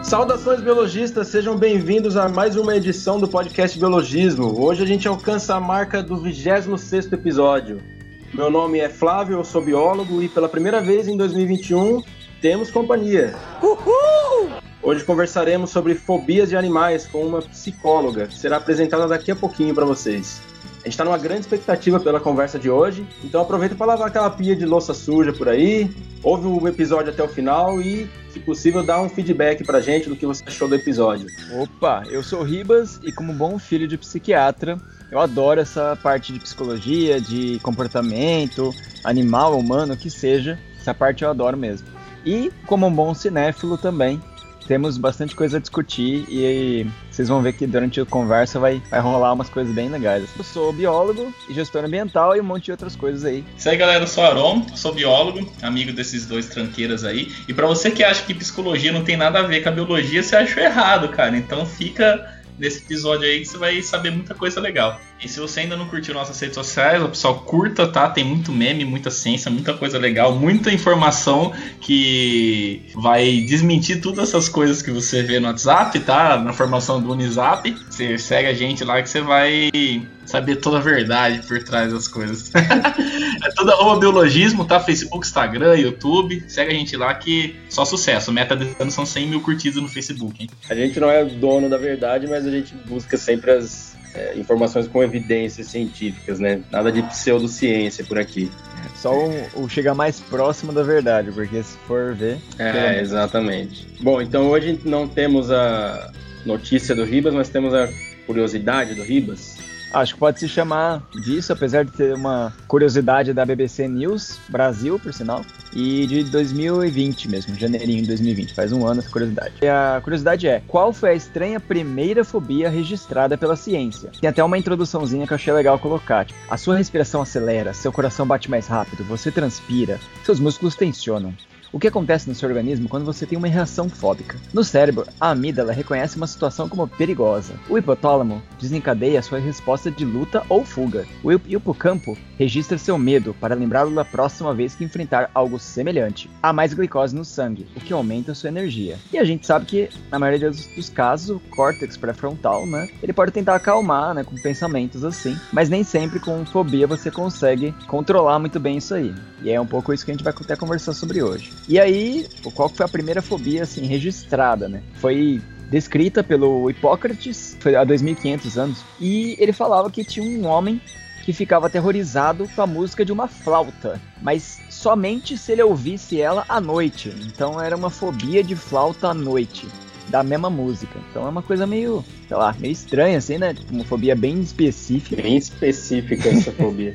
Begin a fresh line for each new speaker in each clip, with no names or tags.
Saudações biologistas, sejam bem-vindos a mais uma edição do podcast Biologismo. Hoje a gente alcança a marca do 26º episódio. Meu nome é Flávio, eu sou biólogo e pela primeira vez em 2021 temos companhia. Uhul! Hoje conversaremos sobre fobias de animais com uma psicóloga, que será apresentada daqui a pouquinho para vocês. A gente está numa grande expectativa pela conversa de hoje, então aproveita para lavar aquela pia de louça suja por aí, ouve o episódio até o final e, se possível, dá um feedback pra gente do que você achou do episódio.
Opa, eu sou o Ribas e como bom filho de psiquiatra, eu adoro essa parte de psicologia, de comportamento, animal, humano, o que seja, essa parte eu adoro mesmo. E como um bom cinéfilo também, temos bastante coisa a discutir e vocês vão ver que durante a conversa vai rolar umas coisas bem legais. Eu sou biólogo e gestor ambiental e um monte de outras coisas aí.
Isso aí, galera, eu sou Aron, sou biólogo, amigo desses dois tranqueiras aí. E pra você que acha que psicologia não tem nada a ver com a biologia, você achou errado, cara. Então fica nesse episódio aí que você vai saber muita coisa legal. E se você ainda não curtiu nossas redes sociais, o pessoal curta, tá? Tem muito meme, muita ciência, muita coisa legal, muita informação que vai desmentir todas essas coisas que você vê no WhatsApp, tá? Na formação do Unizap. Você segue a gente lá que você vai saber toda a verdade por trás das coisas. É tudo biologismo, tá? Facebook, Instagram, YouTube. Segue a gente lá que só sucesso. Meta desse ano são 100 mil curtidas no Facebook, hein?
A gente não é dono da verdade, mas a gente busca sempre as informações com evidências científicas, né? Nada de pseudociência por aqui.
Só o chegar mais próximo da verdade, porque se for ver...
exatamente. Bom, então hoje não temos a notícia do Ribas, mas temos a curiosidade do Ribas.
Acho que pode se chamar disso, apesar de ter uma curiosidade da BBC News Brasil, por sinal, e de 2020 mesmo, janeirinho de 2020, faz um ano essa curiosidade. E a curiosidade é, qual foi a estranha primeira fobia registrada pela ciência? Tem até uma introduçãozinha que eu achei legal colocar. Tipo, a sua respiração acelera, seu coração bate mais rápido, você transpira, seus músculos tensionam. O que acontece no seu organismo quando você tem uma reação fóbica? No cérebro, a amígdala reconhece uma situação como perigosa. O hipotálamo desencadeia sua resposta de luta ou fuga. O hipocampo registra seu medo para lembrá-lo da próxima vez que enfrentar algo semelhante. Há mais glicose no sangue, o que aumenta a sua energia. E a gente sabe que, na maioria dos casos, o córtex pré-frontal, né, ele pode tentar acalmar, né, com pensamentos assim, mas nem sempre com fobia você consegue controlar muito bem isso aí. E é um pouco isso que a gente vai até conversar sobre hoje. E aí, qual foi a primeira fobia, assim, registrada, né? Foi descrita pelo Hipócrates, foi há 2.500 anos, e ele falava que tinha um homem que ficava aterrorizado com a música de uma flauta, mas somente se ele ouvisse ela à noite. Então era uma fobia de flauta à noite, da mesma música. Então é uma coisa meio, sei lá, meio estranha, assim, né? Uma fobia bem específica.
Bem específica essa fobia.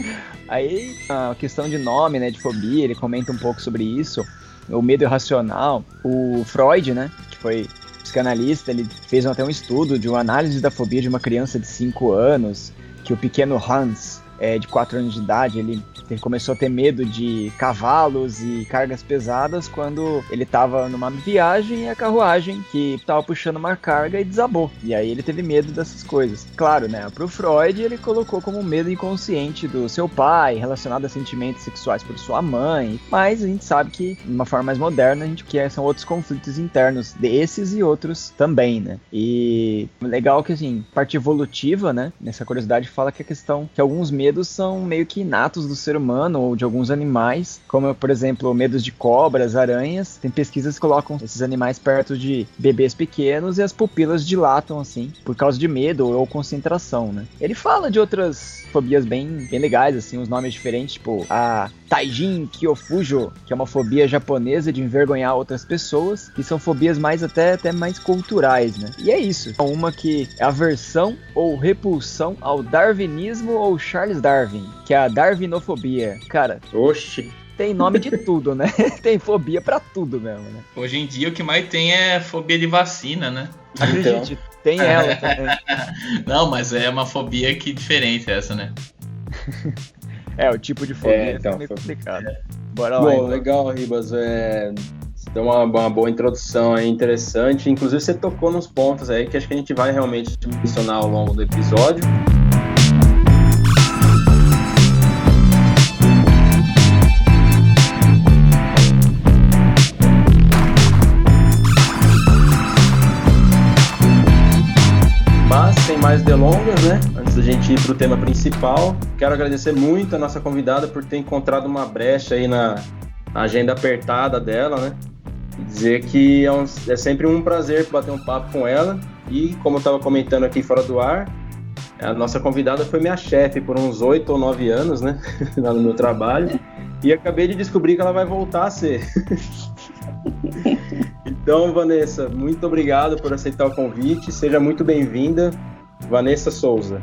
Aí, a questão de nome, né, de fobia, ele comenta um pouco sobre isso, o medo irracional. O Freud, né, que foi psicanalista, ele fez até um estudo de uma análise da fobia de uma criança de 5 anos, que o pequeno Hans, de 4 anos de idade, ele começou a ter medo de cavalos e cargas pesadas quando ele estava numa viagem e a carruagem que estava puxando uma carga e desabou. E aí ele teve medo dessas coisas. Claro, né? Pro Freud ele colocou como medo inconsciente do seu pai, relacionado a sentimentos sexuais por sua mãe. Mas a gente sabe que, de uma forma mais moderna, a gente quer são outros conflitos internos desses e outros também, né? E legal que, assim, parte evolutiva, né? Nessa curiosidade fala que a questão que alguns medos são meio que inatos do ser humano ou de alguns animais, como, por exemplo, medos de cobras, aranhas. Tem pesquisas que colocam esses animais perto de bebês pequenos e as pupilas dilatam, assim, por causa de medo ou concentração, né? Ele fala de outras fobias bem legais, assim, uns nomes diferentes, tipo a Taijin Kyofujo, que é uma fobia japonesa de envergonhar outras pessoas, que são fobias mais até mais culturais, né? E é isso. Uma que é aversão ou repulsão ao darwinismo ou Charles Darwin, que é a darwinofobia. Cara,
oxi,
tem nome de tudo, né? Tem fobia pra tudo mesmo, né?
Hoje em dia o que mais tem é fobia de vacina, né?
Acredite, então, tem ela também.
Não, mas é uma fobia que diferente essa, né?
O tipo de fobia então, é meio complicado. Bora lá.
Bom,
então.
Legal, Ribas. Você deu uma boa introdução aí, interessante. Inclusive você tocou nos pontos aí que acho que a gente vai realmente mencionar ao longo do episódio. mais delongas, né? Antes da gente ir para o tema principal, quero agradecer muito a nossa convidada por ter encontrado uma brecha aí na agenda apertada dela, né? E dizer que é sempre um prazer bater um papo com ela. E como eu estava comentando aqui fora do ar, a nossa convidada foi minha chefe por uns 8 ou 9 anos, né? Lá no meu trabalho. E acabei de descobrir que ela vai voltar a ser. Então, Vanessa, muito obrigado por aceitar o convite. Seja muito bem-vinda, Vanessa Souza.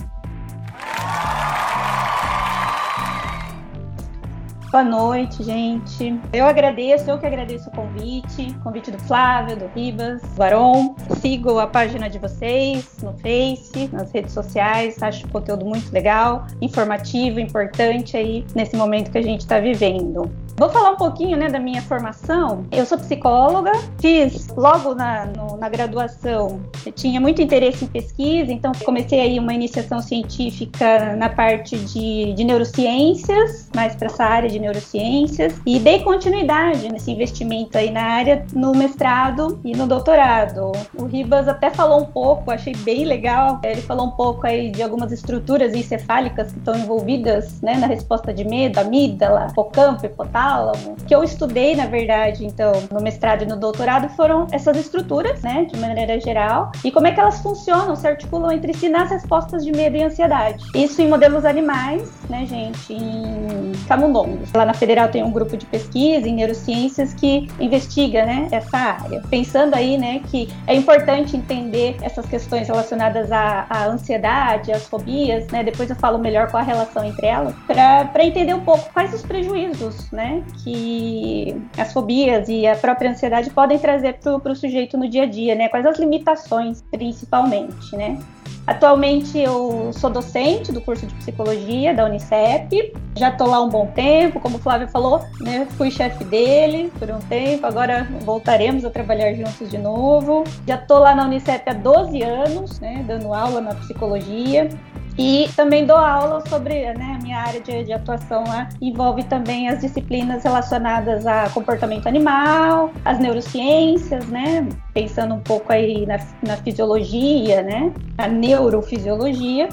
Boa noite, gente. Eu que agradeço o convite do Flávio, do Ribas, do Aron. Sigo a página de vocês no Face, nas redes sociais. Acho o conteúdo muito legal, informativo, importante aí nesse momento que a gente está vivendo. Vou falar um pouquinho, né, da minha formação. Eu sou psicóloga, fiz logo na graduação, eu tinha muito interesse em pesquisa, então comecei aí uma iniciação científica na parte de neurociências, mais para essa área de neurociências, e dei continuidade nesse investimento aí na área no mestrado e no doutorado. O Ribas até falou um pouco, achei bem legal, ele falou um pouco aí de algumas estruturas encefálicas que estão envolvidas, né, na resposta de medo, amígdala, hipocampo, hipotálamo, que eu estudei, na verdade, então, no mestrado e no doutorado, foram essas estruturas, né, de maneira geral, e como é que elas funcionam, se articulam entre si nas respostas de medo e ansiedade. Isso em modelos animais, né, gente, em camundongos. Lá na Federal tem um grupo de pesquisa em neurociências que investiga, né, essa área. Pensando aí, né, que é importante entender essas questões relacionadas à ansiedade, às fobias, né, depois eu falo melhor qual a relação entre elas, para entender um pouco quais os prejuízos, né, que as fobias e a própria ansiedade podem trazer para o sujeito no dia a dia, né, quais as limitações, principalmente, né. Atualmente eu sou docente do curso de psicologia da Unicep, já estou lá um bom tempo, como o Flávio falou, né, fui chefe dele por um tempo, agora voltaremos a trabalhar juntos de novo. Já estou lá na Unicep há 12 anos, né, dando aula na psicologia. E também dou aula sobre, né, a minha área de atuação lá envolve também as disciplinas relacionadas a comportamento animal, as neurociências, né, pensando um pouco aí na fisiologia, né, a neurofisiologia,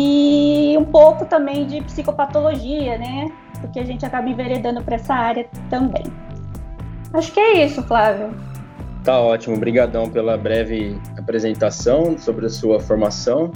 e um pouco também de psicopatologia, né, porque a gente acaba enveredando para essa área também. Acho que é isso, Flávio.
Tá ótimo, obrigadão pela breve apresentação sobre a sua formação.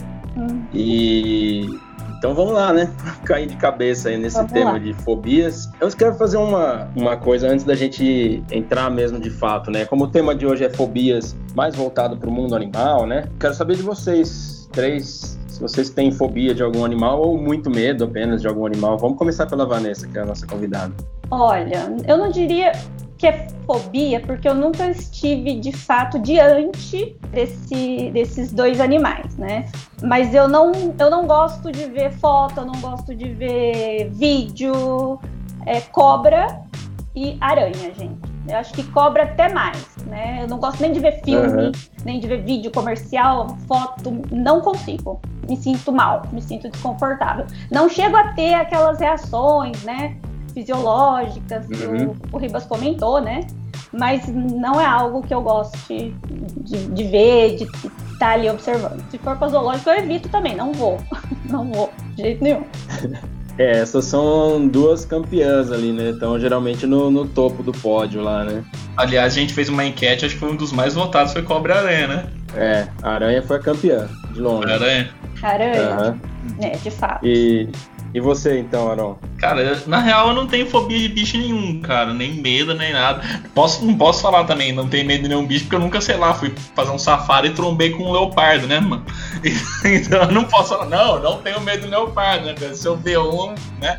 E então vamos lá, né? Cair de cabeça aí nesse tema de fobias. Eu quero fazer uma coisa antes da gente entrar mesmo de fato, né? Como o tema de hoje é fobias mais voltado para o mundo animal, né? Quero saber de vocês três, se vocês têm fobia de algum animal ou muito medo apenas de algum animal. Vamos começar pela Vanessa, que é a nossa convidada.
Olha, eu não diria que é fobia, porque eu nunca estive de fato diante desses dois animais, né? Mas eu não gosto de ver foto, eu não gosto de ver vídeo, cobra e aranha, gente. Eu acho que cobra até mais, né? Eu não gosto nem de ver filme, nem de ver vídeo comercial, foto, não consigo. Me sinto mal, me sinto desconfortável. Não chego a ter aquelas reações, né, fisiológicas que o Ribas comentou, né? Mas não é algo que eu goste de ver, de estar ali observando. Se for para zoológico, eu evito também, não vou, de jeito nenhum.
Essas são duas campeãs ali, né? Então, geralmente no topo do pódio lá, né?
Aliás, a gente fez uma enquete, acho que foi um dos mais votados, foi Cobra-Aranha, né?
A aranha foi a campeã, de longe.
Aranha, de fato.
E você, então, Aron?
Cara, na real eu não tenho fobia de bicho nenhum, cara. Nem medo, nem nada. Não posso falar também, não tenho medo de nenhum bicho, porque eu nunca, sei lá, fui fazer um safari e trombei com um leopardo, né, mano? Então eu não posso falar, não tenho medo de leopardo, né? Se eu ver um, né?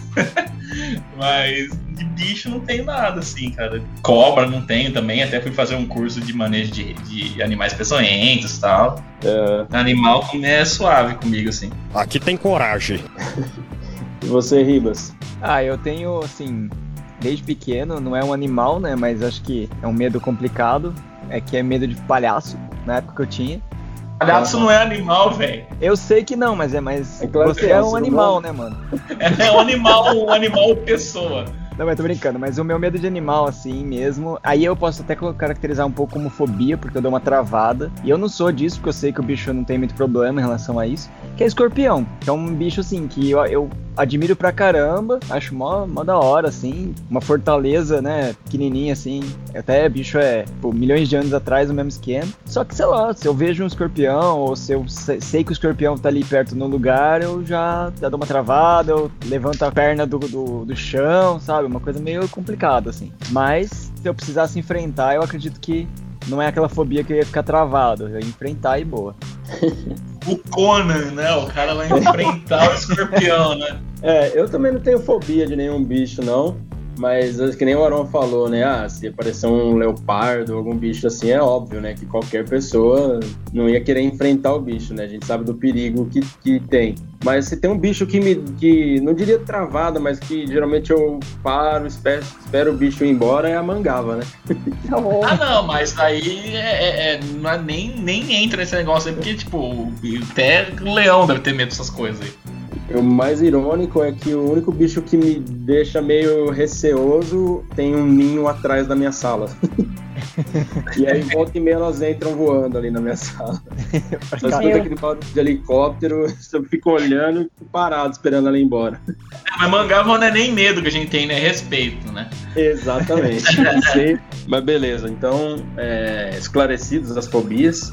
Mas de bicho não tenho nada, assim, cara. Cobra não tenho também, até fui fazer um curso de manejo de animais peçonhentos e tal. Animal é suave comigo, assim.
Aqui tem coragem.
E você, Ribas?
Eu tenho, assim, desde pequeno, não é um animal, né, mas acho que é um medo complicado, que é medo de palhaço, na época que eu tinha.
Palhaço não é animal, velho.
Eu sei que não, mas
claro
você é um animal, né, mano?
É um animal pessoa.
Não, mas tô brincando, mas o meu medo de animal, assim mesmo, aí eu posso até caracterizar um pouco como fobia, porque eu dou uma travada. E eu não sou disso, porque eu sei que o bicho não tem muito problema em relação a isso. Que é escorpião, que é um bicho, assim, que eu admiro pra caramba, acho mó da hora, assim, uma fortaleza, né, pequenininha, assim. Até bicho pô, milhões de anos atrás, o mesmo esquema. Só que, sei lá, se eu vejo um escorpião, ou se eu sei que o escorpião tá ali perto no lugar, eu já dou uma travada, eu levanto a perna do chão, sabe? Uma coisa meio complicada, assim. Mas, se eu precisasse enfrentar, eu acredito que não é aquela fobia que eu ia ficar travado. Eu ia enfrentar e boa.
O Conan, né? O cara vai enfrentar o escorpião, né?
Eu também não tenho fobia de nenhum bicho, não. Mas, que nem o Aron falou, né? Se aparecer um leopardo, algum bicho assim, é óbvio, né? Que qualquer pessoa não ia querer enfrentar o bicho, né? A gente sabe do perigo que tem. Mas se tem um bicho que não diria travada, mas que geralmente eu paro, espero o bicho ir embora, é a mangava, né?
Não, mas aí não é, nem entra nesse negócio aí, porque, tipo, até o leão deve ter medo dessas coisas aí.
O mais irônico é que o único bicho que me deixa meio receoso tem um ninho atrás da minha sala. E aí, volta e meia, elas entram voando ali na minha sala. Só escuta aquele barulho de helicóptero, eu fico olhando e fico parado esperando ela ir embora.
Mas mangava não é nem medo que a gente tem, né? Respeito, né?
Exatamente. Mas beleza, então, esclarecidos as fobias,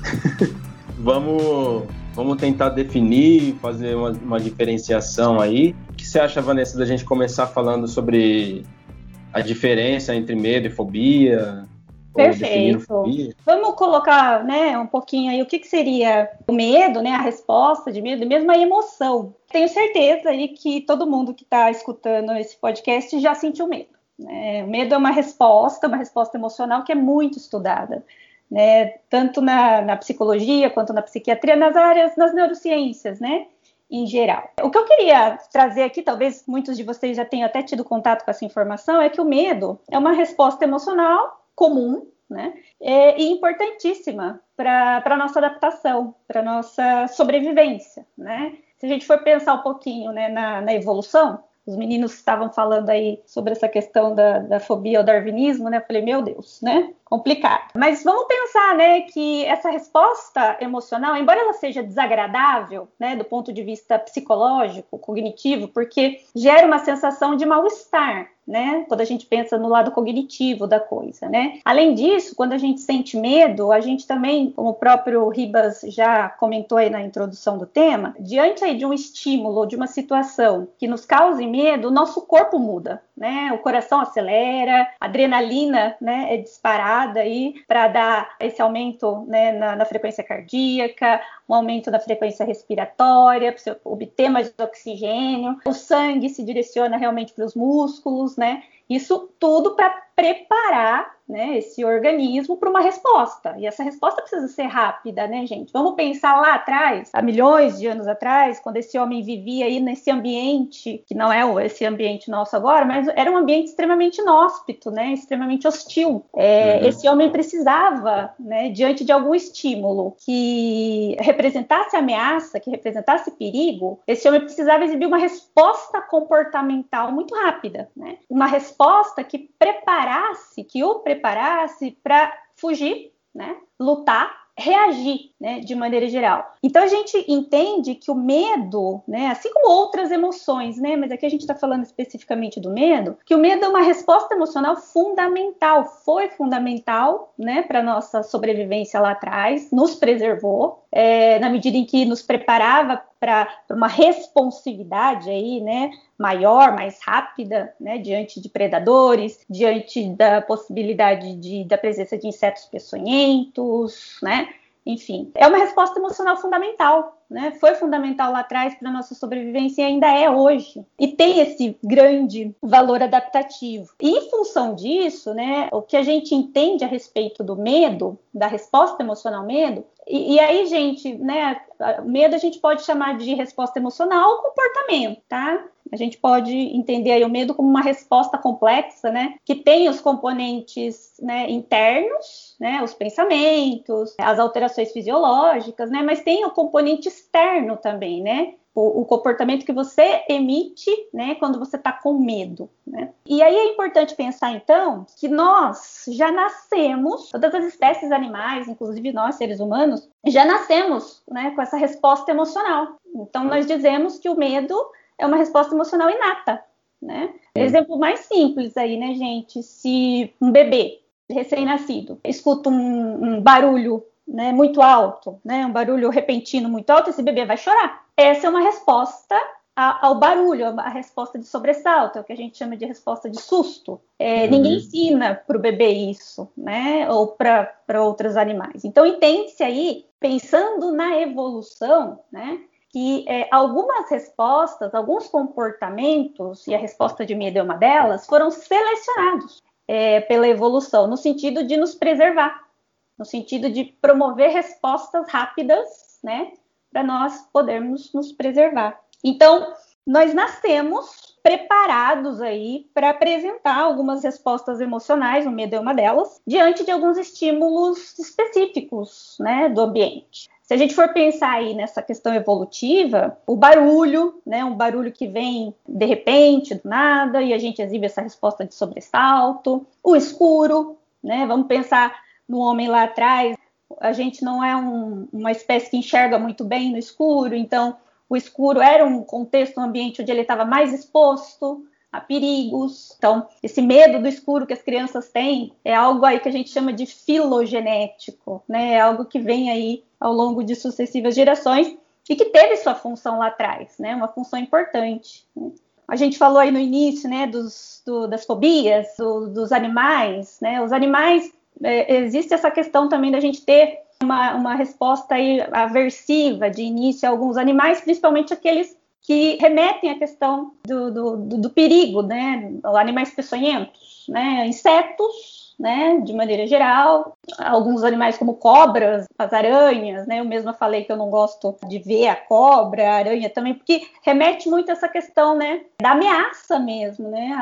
vamos tentar definir, fazer uma diferenciação aí. O que você acha, Vanessa, da gente começar falando sobre a diferença entre medo e fobia?
Perfeito. Vamos colocar, né, um pouquinho aí o que seria o medo, né, a resposta de medo, e mesmo a emoção. Tenho certeza aí que todo mundo que está escutando esse podcast já sentiu medo, né? O medo é uma resposta emocional que é muito estudada, né, tanto na psicologia quanto na psiquiatria, nas neurociências, né, em geral. O que eu queria trazer aqui, talvez muitos de vocês já tenham até tido contato com essa informação, é que o medo é uma resposta emocional comum, né, e importantíssima para a nossa adaptação, para a nossa sobrevivência, né? Se a gente for pensar um pouquinho, né, na evolução, os meninos estavam falando aí sobre essa questão da fobia ao darwinismo, né? Eu falei, meu Deus, né? Complicado. Mas vamos pensar, né, que essa resposta emocional, embora ela seja desagradável, né, do ponto de vista psicológico, cognitivo, porque gera uma sensação de mal-estar, né, quando a gente pensa no lado cognitivo da coisa, né. Além disso, quando a gente sente medo, a gente também, como o próprio Ribas já comentou aí na introdução do tema, diante aí de um estímulo, de uma situação que nos cause medo, o nosso corpo muda, né, o coração acelera, a adrenalina, né, é disparada aí para dar esse aumento, né, na frequência cardíaca, um aumento da frequência respiratória, para você obter mais oxigênio, o sangue se direciona realmente para os músculos, né? Isso tudo para preparar, né, esse organismo para uma resposta. E essa resposta precisa ser rápida, né, gente? Vamos pensar lá atrás, há milhões de anos atrás, quando esse homem vivia aí nesse ambiente, que não é esse ambiente nosso agora, mas era um ambiente extremamente inóspito, né, extremamente hostil. Esse homem precisava, né, diante de algum estímulo que representasse ameaça, que representasse perigo, esse homem precisava exibir uma resposta comportamental muito rápida, né? Uma resposta que o preparasse para fugir, né? Lutar, reagir, né, de maneira geral. Então a gente entende que o medo, né, assim como outras emoções, né, mas aqui a gente está falando especificamente do medo, que o medo é uma resposta emocional fundamental, foi fundamental, né, para nossa sobrevivência lá atrás, nos preservou, na medida em que nos preparava para uma responsividade aí, né, maior, mais rápida, né, diante de predadores, diante da possibilidade da presença de insetos peçonhentos, né, enfim. É uma resposta emocional fundamental, né, foi fundamental lá atrás para a nossa sobrevivência e ainda é hoje. E tem esse grande valor adaptativo. E em função disso, né, o que a gente entende a respeito do medo, da resposta emocional ao medo, e aí, gente, né, medo a gente pode chamar de resposta emocional ou comportamento, tá? A gente pode entender aí o medo como uma resposta complexa, né, que tem os componentes, né, internos, né, os pensamentos, as alterações fisiológicas, né, mas tem o componente externo também, né, o comportamento que você emite, né, quando você está com medo, né? E aí é importante pensar, então, que nós já nascemos, todas as espécies animais, inclusive nós, seres humanos, já nascemos, né, com essa resposta emocional. Então, nós dizemos que o medo é uma resposta emocional inata, né? Exemplo mais simples aí, né, gente? Se um bebê recém-nascido escuta um barulho, né, muito alto, né, um barulho repentino muito alto, esse bebê vai chorar. Essa é uma resposta ao barulho, a resposta de sobressalto, é o que a gente chama de resposta de susto. Ninguém ensina para o bebê isso, né, ou para outros animais. Então, entende-se aí, pensando na evolução, né, que algumas respostas, alguns comportamentos, e a resposta de medo é uma delas, foram selecionados pela evolução, no sentido de nos preservar, no sentido de promover respostas rápidas, né, para nós podermos nos preservar. Então, nós nascemos preparados aí para apresentar algumas respostas emocionais, o medo é uma delas, diante de alguns estímulos específicos, né, do ambiente. Se a gente for pensar aí nessa questão evolutiva, o barulho, né, um barulho que vem de repente, do nada, e a gente exibe essa resposta de sobressalto, o escuro, né, vamos pensar no homem lá atrás, a gente não é uma espécie que enxerga muito bem no escuro, então o escuro era um contexto, um ambiente onde ele estava mais exposto a perigos. Então, esse medo do escuro que as crianças têm é algo aí que a gente chama de filogenético, né? É algo que vem aí ao longo de sucessivas gerações e que teve sua função lá atrás, né? Uma função importante, né? A gente falou aí no início, né, das fobias, dos animais, né? Os animais, existe essa questão também da gente ter uma resposta aí aversiva de início a alguns animais, principalmente aqueles que remetem à questão do perigo, né? Animais peçonhentos, né? Insetos, né? De maneira geral, alguns animais como cobras, as aranhas, né? Eu mesma falei que eu não gosto de ver a cobra, a aranha também, porque remete muito a essa questão, né? Da ameaça mesmo, né?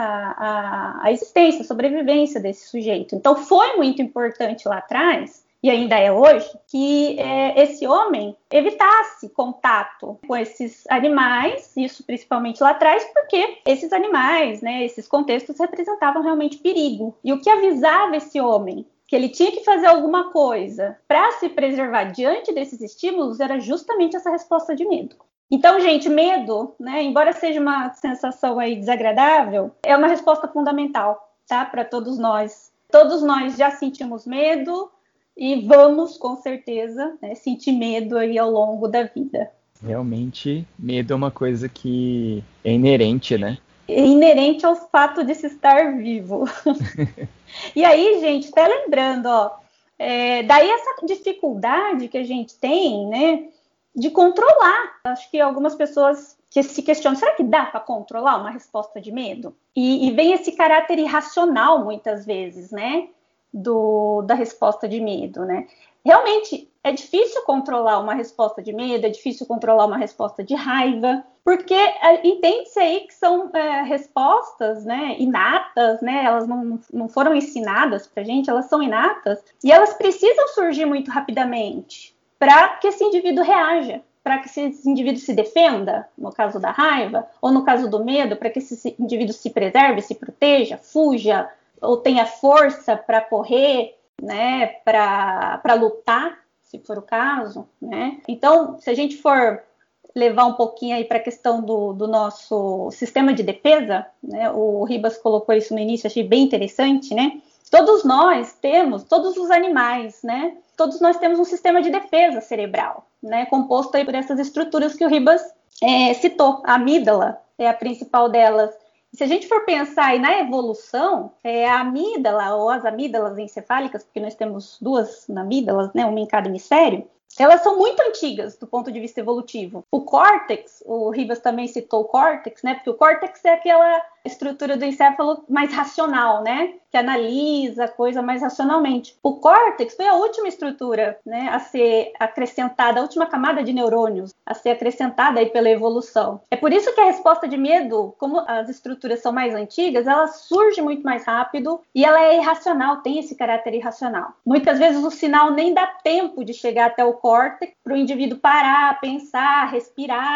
A existência, a sobrevivência desse sujeito. Então, foi muito importante lá atrás, e ainda é hoje, que esse homem evitasse contato com esses animais, isso principalmente lá atrás, porque esses animais, né, esses contextos representavam realmente perigo. E o que avisava esse homem que ele tinha que fazer alguma coisa para se preservar diante desses estímulos era justamente essa resposta de medo. Então, gente, medo, né, embora seja uma sensação aí desagradável, é uma resposta fundamental, tá, para todos nós. Todos nós já sentimos medo, e vamos, com certeza, né, sentir medo aí ao longo da vida.
Realmente, medo é uma coisa que é inerente, né?
É inerente ao fato de se estar vivo. E aí, gente, até lembrando, ó, daí essa dificuldade que a gente tem, né, de controlar. Acho que algumas pessoas que se questionam, será que dá para controlar uma resposta de medo? E vem esse caráter irracional, muitas vezes, né? Da resposta de medo, né? Realmente é difícil controlar uma resposta de medo, é difícil controlar uma resposta de raiva, porque entende-se aí que são respostas, né, inatas, né? Elas não foram ensinadas pra gente, elas são inatas e elas precisam surgir muito rapidamente para que esse indivíduo reaja, para que esse indivíduo se defenda, no caso da raiva, ou no caso do medo, para que esse indivíduo se preserve, se proteja, fuja, ou tenha força para correr, né, para lutar, se for o caso, né? Então, se a gente for levar um pouquinho aí para a questão do nosso sistema de defesa, né, o Ribas colocou isso no início, achei bem interessante, né? Todos nós temos, todos os animais, né? Todos nós temos um sistema de defesa cerebral, né? Composto aí por essas estruturas que o Ribas citou. A amígdala é a principal delas. Se a gente for pensar aí na evolução, a amígdala ou as amígdalas encefálicas, porque nós temos duas amígdalas, né, uma em cada hemisfério, elas são muito antigas do ponto de vista evolutivo. O córtex, o Ribas também citou o córtex, né, porque o córtex é aquela estrutura do encéfalo mais racional, né, que analisa a coisa mais racionalmente. O córtex foi a última estrutura, né, a ser acrescentada, a última camada de neurônios a ser acrescentada aí pela evolução. É por isso que a resposta de medo, como as estruturas são mais antigas, ela surge muito mais rápido e ela é irracional, tem esse caráter irracional. Muitas vezes o sinal nem dá tempo de chegar até o córtex para o indivíduo parar, pensar, respirar.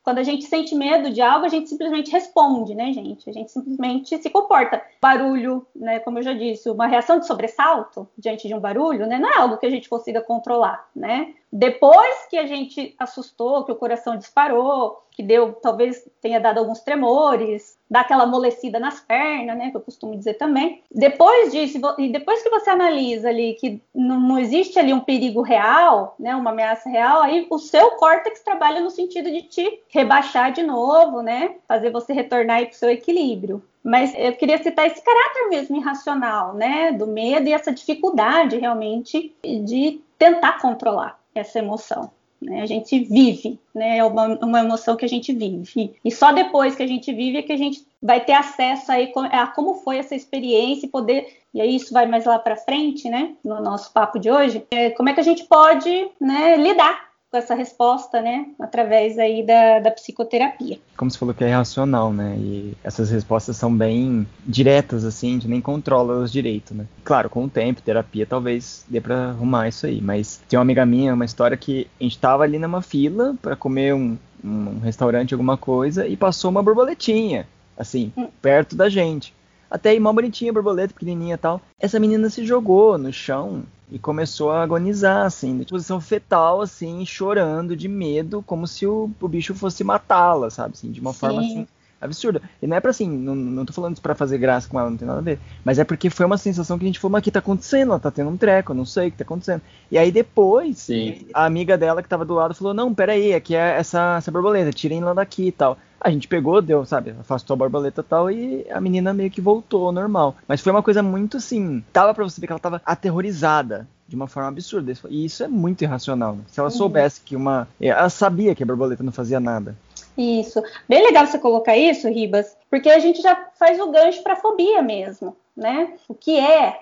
Quando a gente sente medo de algo, a gente simplesmente responde, né, gente? A gente simplesmente se comporta. Barulho, né, como eu já disse, uma reação de sobressalto diante de um barulho, né, não é algo que a gente consiga controlar, né? Depois que a gente assustou, que o coração disparou, que talvez tenha dado alguns tremores, dá aquela amolecida nas pernas, né, que eu costumo dizer também. Depois disso, e depois que você analisa ali que não existe ali um perigo real, né, uma ameaça real, aí o seu córtex trabalha no sentido de te rebaixar de novo, né, fazer você retornar aí para o seu equilíbrio. Mas eu queria citar esse caráter mesmo irracional, né, do medo e essa dificuldade realmente de tentar controlar essa emoção. Né? A gente vive, né? É uma emoção que a gente vive. E só depois que a gente vive é que a gente vai ter acesso aí a como foi essa experiência e poder... E aí isso vai mais lá para frente, né? No nosso papo de hoje. Como é que a gente pode, né, lidar com essa resposta, né, através aí da psicoterapia.
Como você falou que é irracional, né, e essas respostas são bem diretas, assim, a gente nem controla os direitos, né. Claro, com o tempo, terapia, talvez dê pra arrumar isso aí, mas tem uma amiga minha, uma história que a gente tava ali numa fila pra comer um restaurante, alguma coisa, e passou uma borboletinha, assim, perto da gente. Até aí, mó bonitinha, borboleta, pequenininha e tal. Essa menina se jogou no chão e começou a agonizar, assim, em posição fetal, assim, chorando de medo, como se o bicho fosse matá-la, sabe, assim, de uma forma, assim, absurda. E não é pra, assim, não tô falando isso pra fazer graça com ela, não tem nada a ver, mas é porque foi uma sensação que a gente falou, mas o que tá acontecendo? Ela tá tendo um treco, eu não sei o que tá acontecendo. E aí depois, a amiga dela que tava do lado falou, não, peraí, aqui é essa borboleta, tirem ela daqui e tal. A gente pegou, deu, sabe, afastou a borboleta e tal, e a menina meio que voltou ao normal. Mas foi uma coisa muito, assim, dava pra você ver que ela tava aterrorizada de uma forma absurda. E isso é muito irracional, né? Se ela soubesse que ela sabia que a borboleta não fazia nada.
Isso. Bem legal você colocar isso, Ribas, porque a gente já faz o gancho pra fobia mesmo, né? O que é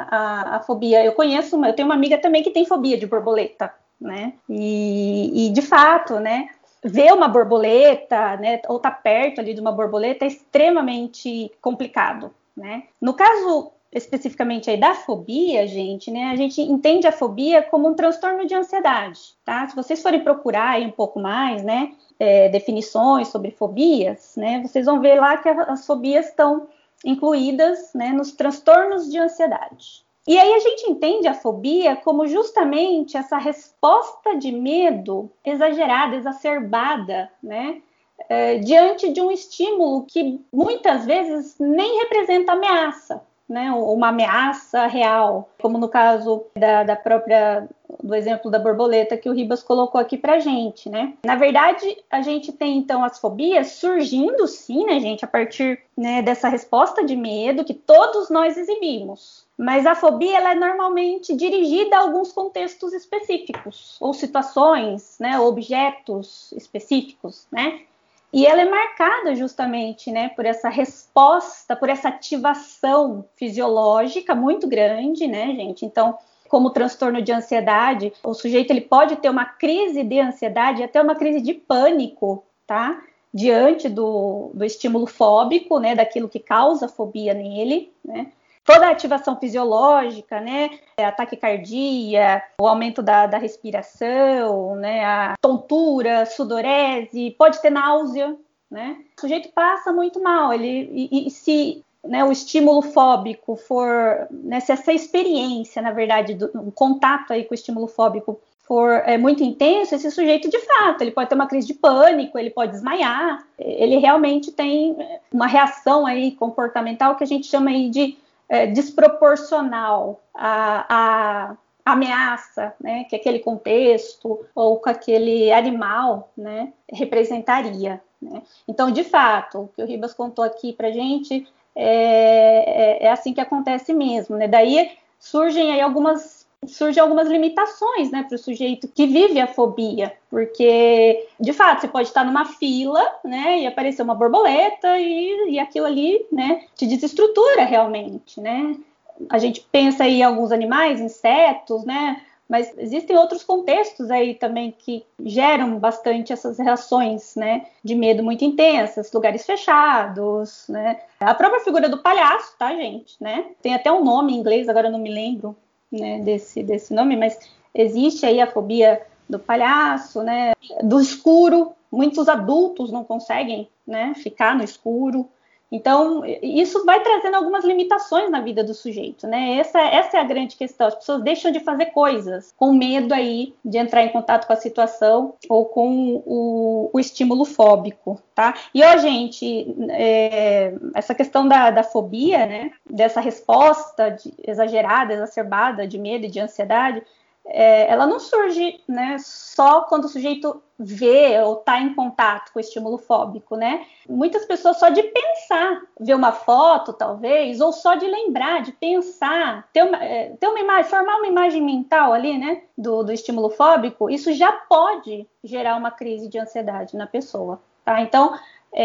a fobia? Eu tenho uma amiga também que tem fobia de borboleta, né? E de fato, né? Ver uma borboleta, né, ou estar perto ali de uma borboleta é extremamente complicado, né? No caso especificamente aí da fobia, gente, né, a gente entende a fobia como um transtorno de ansiedade, tá? Se vocês forem procurar aí um pouco mais, né, definições sobre fobias, né, vocês vão ver lá que as fobias estão incluídas, né, nos transtornos de ansiedade. E aí a gente entende a fobia como justamente essa resposta de medo exagerada, exacerbada, né? Diante de um estímulo que muitas vezes nem representa ameaça, né? Uma ameaça real, como no caso do exemplo da borboleta que o Ribas colocou aqui pra gente, né? Na verdade, a gente tem então as fobias surgindo sim, né, gente, a partir, né, dessa resposta de medo que todos nós exibimos. Mas a fobia, ela é normalmente dirigida a alguns contextos específicos, ou situações, né, objetos específicos, né? E ela é marcada justamente, né, por essa resposta, por essa ativação fisiológica muito grande, né, gente? Então, como transtorno de ansiedade, o sujeito ele pode ter uma crise de ansiedade, até uma crise de pânico, tá? Diante do estímulo fóbico, né, daquilo que causa fobia nele, né? Toda a ativação fisiológica, né, a taquicardia, o aumento da respiração, né, a tontura, sudorese, pode ter náusea, né? O sujeito passa muito mal, e se, né, o estímulo fóbico for, né, se essa experiência, na verdade, o contato aí com o estímulo fóbico for muito intenso, esse sujeito, de fato, ele pode ter uma crise de pânico, ele pode desmaiar, ele realmente tem uma reação aí comportamental que a gente chama aí de desproporcional à ameaça, né, que aquele contexto ou com aquele animal, né, representaria, né? Então, de fato, o que o Ribas contou aqui para a gente é assim que acontece mesmo, né? Daí surgem aí algumas limitações, né, para o sujeito que vive a fobia, porque, de fato, você pode estar numa fila, né, e aparecer uma borboleta e aquilo ali, né, te desestrutura realmente, né? A gente pensa aí em alguns animais, insetos, né, mas existem outros contextos aí também que geram bastante essas reações, né, de medo muito intensas, lugares fechados, né? A própria figura do palhaço, tá, gente, né? Tem até um nome em inglês, agora eu não me lembro, né, desse nome, mas existe aí a fobia do palhaço, né, do escuro, muitos adultos não conseguem, né, ficar no escuro. Então, isso vai trazendo algumas limitações na vida do sujeito, né? Essa é a grande questão. As pessoas deixam de fazer coisas com medo aí de entrar em contato com a situação ou com o estímulo fóbico, tá? E, gente, essa questão da fobia, né? Dessa resposta exagerada, exacerbada de medo e de ansiedade, ela não surge, né, só quando o sujeito vê ou está em contato com o estímulo fóbico, né? Muitas pessoas só de pensar, ver uma foto, talvez, ou só de lembrar, de pensar, ter uma imagem, formar uma imagem mental ali, né, do estímulo fóbico, isso já pode gerar uma crise de ansiedade na pessoa, tá? Então,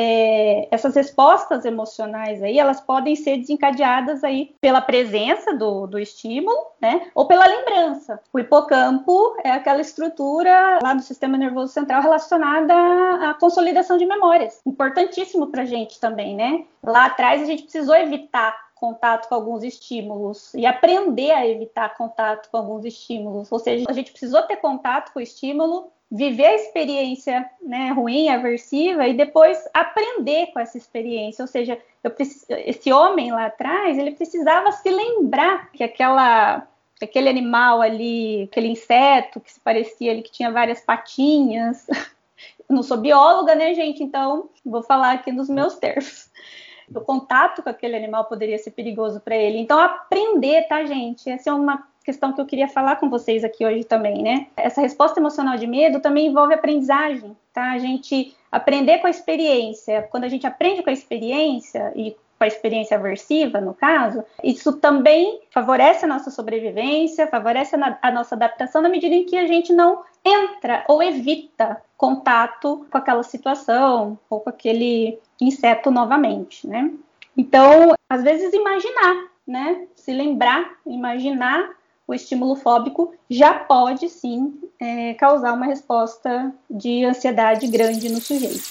essas respostas emocionais aí, elas podem ser desencadeadas aí pela presença do estímulo, né, ou pela lembrança. O hipocampo é aquela estrutura lá do sistema nervoso central relacionada à consolidação de memórias. Importantíssimo pra gente também, né? Lá atrás a gente precisou evitar contato com alguns estímulos e aprender a evitar contato com alguns estímulos. Ou seja, a gente precisou ter contato com o estímulo, viver a experiência, né, ruim, aversiva, e depois aprender com essa experiência. Ou seja, esse homem lá atrás, ele precisava se lembrar que aquele animal ali, aquele inseto que se parecia ali, que tinha várias patinhas. Eu não sou bióloga, né, gente? Então, vou falar aqui nos meus termos. O contato com aquele animal poderia ser perigoso para ele. Então, aprender, tá, gente? Essa é uma questão que eu queria falar com vocês aqui hoje também, né? Essa resposta emocional de medo também envolve aprendizagem, tá? A gente aprender com a experiência. Quando a gente aprende com a experiência, e com a experiência aversiva, no caso, isso também favorece a nossa sobrevivência, favorece a nossa adaptação na medida em que a gente não entra ou evita contato com aquela situação ou com aquele inseto novamente, né? Então, às vezes imaginar, né? Se lembrar, imaginar o estímulo fóbico já pode, sim, causar uma resposta de ansiedade grande no sujeito.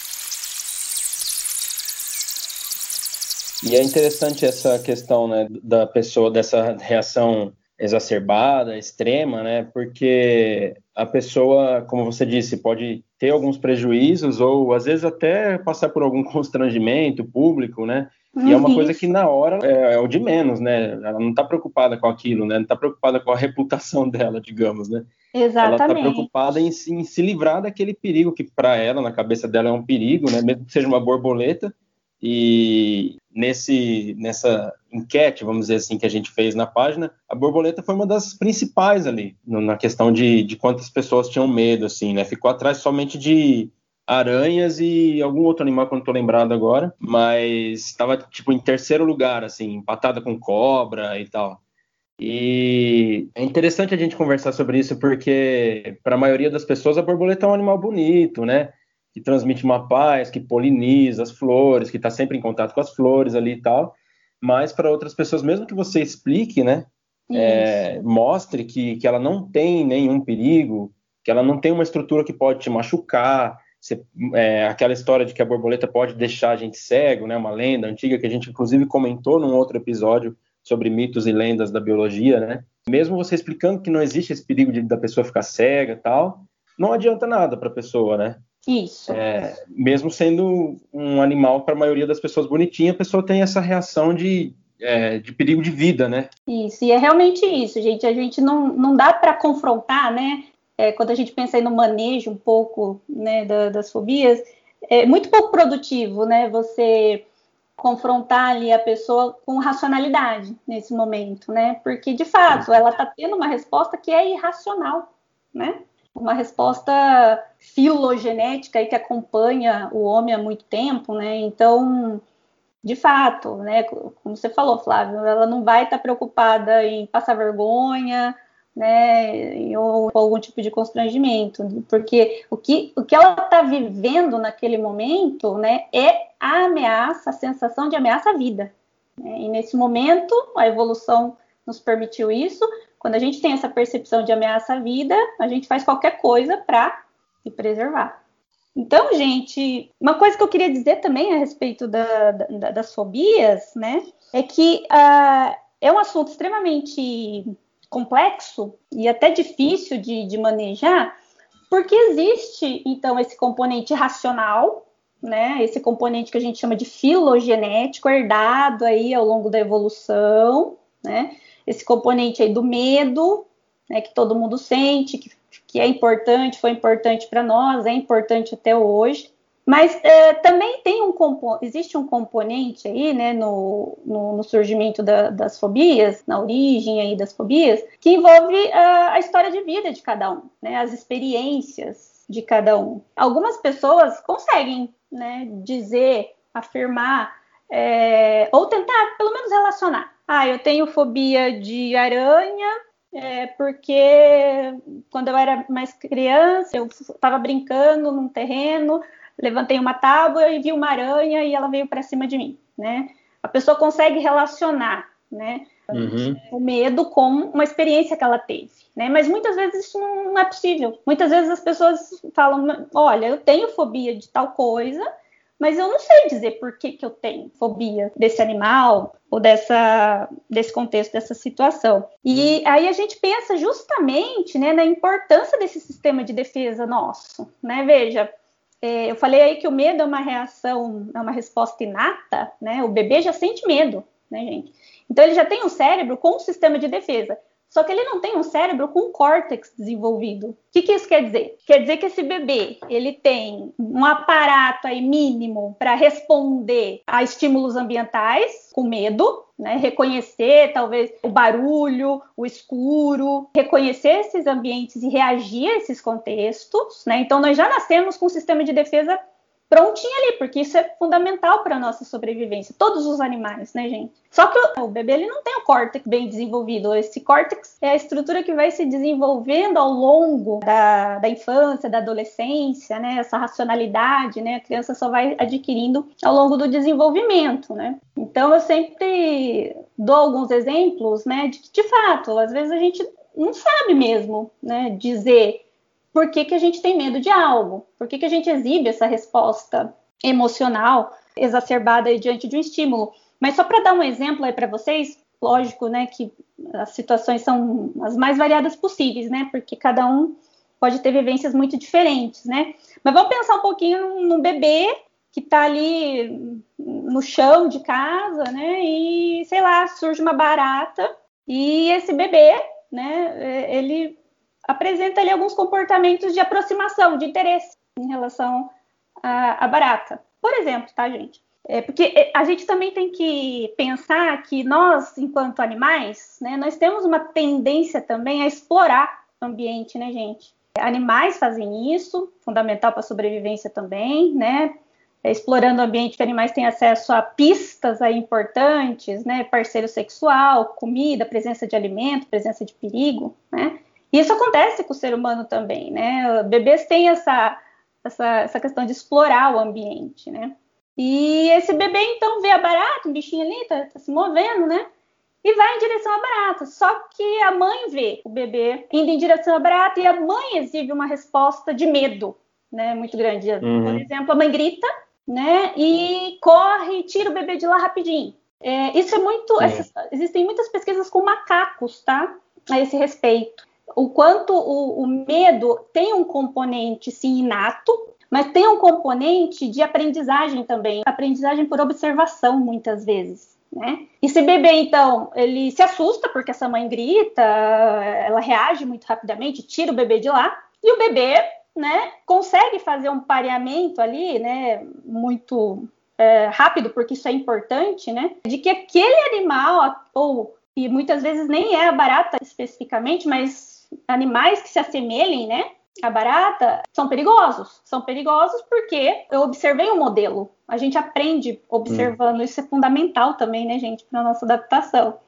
E é interessante essa questão, né, da pessoa, dessa reação exacerbada, extrema, né, porque a pessoa, como você disse, pode ter alguns prejuízos ou, às vezes, até passar por algum constrangimento público, né, e é uma coisa que na hora é o de menos, né? Ela não está preocupada com aquilo, né? Não está preocupada com a reputação dela, digamos, né?
Exatamente.
Ela está preocupada em se livrar daquele perigo que para ela, na cabeça dela, é um perigo, né? Mesmo que seja uma borboleta. E nessa enquete, vamos dizer assim, que a gente fez na página, a borboleta foi uma das principais ali, na questão de quantas pessoas tinham medo, assim, né? Ficou atrás somente de aranhas e algum outro animal que eu não tô lembrado agora, mas estava tipo em terceiro lugar, assim, empatada com cobra e tal. E é interessante a gente conversar sobre isso porque para a maioria das pessoas a borboleta é um animal bonito, né? Que transmite uma paz, que poliniza as flores, que está sempre em contato com as flores ali e tal. Mas para outras pessoas, mesmo que você explique, né? Mostre que ela não tem nenhum perigo, que ela não tem uma estrutura que pode te machucar. Aquela história de que a borboleta pode deixar a gente cego, né? Uma lenda antiga que a gente inclusive comentou num outro episódio sobre mitos e lendas da biologia, né? Mesmo você explicando que não existe esse perigo da pessoa ficar cega e tal, não adianta nada para a pessoa, né?
Isso.
Mesmo sendo um animal para a maioria das pessoas bonitinha, a pessoa tem essa reação de perigo de vida, né?
Isso, e é realmente isso, gente. A gente não dá para confrontar, né? Quando a gente pensa aí no manejo um pouco, né, das fobias, é muito pouco produtivo, né? Você confrontar ali a pessoa com racionalidade nesse momento, né? Porque, de fato, ela está tendo uma resposta que é irracional, né? Uma resposta filogenética aí que acompanha o homem há muito tempo, né? Então, de fato, né? Como você falou, Flávio, ela não vai estar preocupada em passar vergonha, né? Ou algum tipo de constrangimento, porque o que ela está vivendo naquele momento, né? É a ameaça, a sensação de ameaça à vida. Né? E nesse momento, a evolução nos permitiu isso. Quando a gente tem essa percepção de ameaça à vida, a gente faz qualquer coisa para se preservar. Então, gente, uma coisa que eu queria dizer também a respeito das fobias, né, é que é um assunto extremamente complexo e até difícil de manejar, Porque existe, então, esse componente racional, né? Esse componente que a gente chama de filogenético, herdado aí ao longo da evolução, né? Esse componente aí do medo, né, que todo mundo sente, que é importante, foi importante para nós, é importante até hoje. Mas também existe um componente aí, né, no surgimento das fobias, na origem aí das fobias, que envolve a história de vida de cada um, né, as experiências de cada um. Algumas pessoas conseguem, né, dizer, afirmar, ou tentar pelo menos relacionar. Eu tenho fobia de aranha, porque quando eu era mais criança, eu estava brincando num terreno, levantei uma tábua e vi uma aranha e ela veio para cima de mim, né? A pessoa consegue relacionar, né, o medo com uma experiência que ela teve, né? Mas muitas vezes isso não é possível. Muitas vezes as pessoas falam, olha, eu tenho fobia de tal coisa, mas eu não sei dizer por que eu tenho fobia desse animal ou desse contexto, dessa situação. E aí a gente pensa justamente, né, na importância desse sistema de defesa nosso, né? Veja, eu falei aí que o medo é uma reação, é uma resposta inata, né? O bebê já sente medo, né, gente? Então ele já tem um cérebro com um sistema de defesa. Só que ele não tem um cérebro com um córtex desenvolvido. O que isso quer dizer? Quer dizer que esse bebê, ele tem um aparato aí mínimo para responder a estímulos ambientais com medo, né? Reconhecer talvez o barulho, o escuro, reconhecer esses ambientes e reagir a esses contextos, né? Então nós já nascemos com um sistema de defesa prontinho ali, porque isso é fundamental para a nossa sobrevivência, todos os animais, né, gente? Só que o bebê, ele não tem o córtex bem desenvolvido. Esse córtex é a estrutura que vai se desenvolvendo ao longo da infância, da adolescência, né? Essa racionalidade, né? A criança só vai adquirindo ao longo do desenvolvimento, né? Então, eu sempre dou alguns exemplos, né, de que, de fato, às vezes a gente não sabe mesmo, né, dizer por que a gente tem medo de algo, por que a gente exibe essa resposta emocional exacerbada aí diante de um estímulo. Mas só para dar um exemplo aí para vocês, lógico, né, que as situações são as mais variadas possíveis, né, porque cada um pode ter vivências muito diferentes, né. Mas vamos pensar um pouquinho num bebê que está ali no chão de casa, né, e, sei lá, surge uma barata e esse bebê, né, ele apresenta ali alguns comportamentos de aproximação, de interesse em relação à barata. Por exemplo, tá, gente? Porque a gente também tem que pensar que nós, enquanto animais, né, nós temos uma tendência também a explorar o ambiente, né, gente? Animais fazem isso, fundamental para a sobrevivência também, né? Explorando o ambiente, que animais têm acesso a pistas aí importantes, né? Parceiro sexual, comida, presença de alimento, presença de perigo, né? Isso acontece com o ser humano também, né? Bebês têm essa questão de explorar o ambiente, né? E esse bebê, então, vê a barata, um bichinho ali, tá se movendo, né? E vai em direção à barata. Só que a mãe vê o bebê indo em direção à barata e a mãe exibe uma resposta de medo, né? Muito grande. Por exemplo, a mãe grita, né? E corre e tira o bebê de lá rapidinho. Isso é muito... Existem muitas pesquisas com macacos, tá? A esse respeito. O quanto o medo tem um componente, sim, inato, mas tem um componente de aprendizagem também, aprendizagem por observação, muitas vezes, né? Esse bebê, então, ele se assusta porque essa mãe grita, ela reage muito rapidamente, tira o bebê de lá, e o bebê, né, consegue fazer um pareamento ali, né, muito rápido, porque isso é importante, né, de que aquele animal, e muitas vezes nem é a barata especificamente, mas animais que se assemelhem, né, à barata, são perigosos. São perigosos porque eu observei um modelo. A gente aprende observando. Isso é fundamental também, né, gente, para a nossa adaptação.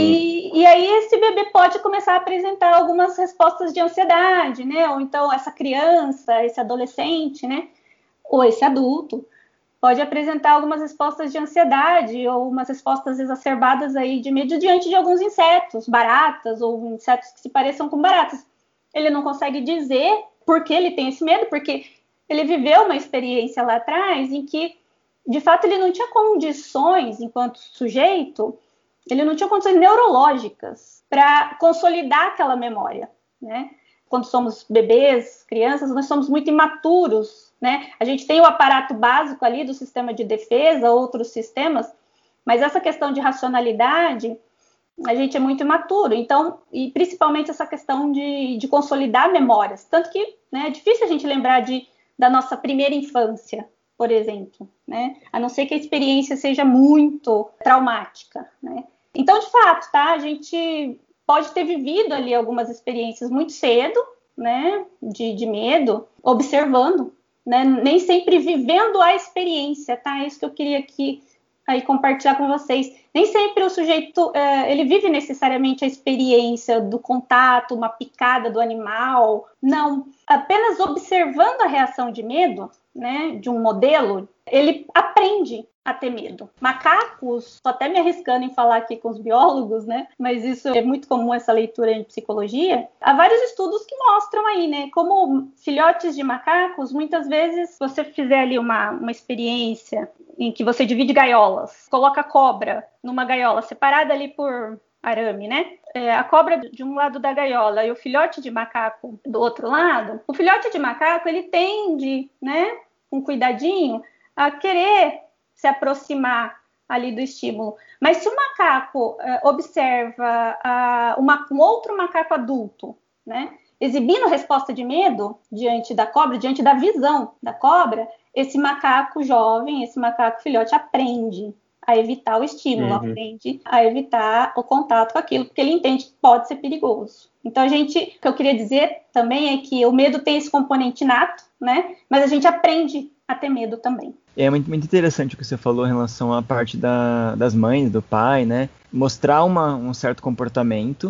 E aí esse bebê pode começar a apresentar algumas respostas de ansiedade, né? Ou então essa criança, esse adolescente, né? Ou esse adulto pode apresentar algumas respostas de ansiedade ou umas respostas exacerbadas aí de medo diante de alguns insetos, baratas ou insetos que se pareçam com baratas. Ele não consegue dizer por que ele tem esse medo, porque ele viveu uma experiência lá atrás em que, de fato, ele não tinha condições, enquanto sujeito, ele não tinha condições neurológicas para consolidar aquela memória, né? quando somos bebês, crianças, nós somos muito imaturos, né? A gente tem o aparato básico ali do sistema de defesa, outros sistemas, mas essa questão de racionalidade, a gente é muito imaturo. Então, e principalmente essa questão de consolidar memórias. Tanto que, né, é difícil a gente lembrar da nossa primeira infância, por exemplo, né? A não ser que a experiência seja muito traumática, né? Então, de fato, tá? A gente pode ter vivido ali algumas experiências muito cedo, né? De medo, observando, né? Nem sempre vivendo a experiência, tá? É isso que eu queria aqui aí compartilhar com vocês. Nem sempre o sujeito, ele vive necessariamente a experiência do contato, uma picada do animal. Não. Apenas observando a reação de medo, né, de um modelo, ele aprende a ter medo. Macacos, tô até me arriscando em falar aqui com os biólogos, né, mas isso é muito comum, essa leitura em psicologia. Há vários estudos que mostram aí, né, como filhotes de macacos, muitas vezes, se você fizer ali uma experiência em que você divide gaiolas, coloca a cobra numa gaiola separada ali por arame, né? A cobra de um lado da gaiola e o filhote de macaco do outro lado, o filhote de macaco, ele tende, né, com cuidadinho, a querer se aproximar ali do estímulo. Mas se o macaco observa um outro macaco adulto, né, exibindo resposta de medo diante da cobra, diante da visão da cobra, esse macaco jovem, esse macaco filhote aprende a evitar o estímulo, aprende a evitar o contato com aquilo, porque ele entende que pode ser perigoso. Então, o que eu queria dizer também é que o medo tem esse componente inato, né? Mas a gente aprende a ter medo também.
É muito, muito interessante o que você falou em relação à parte das mães, do pai, né? Mostrar um certo comportamento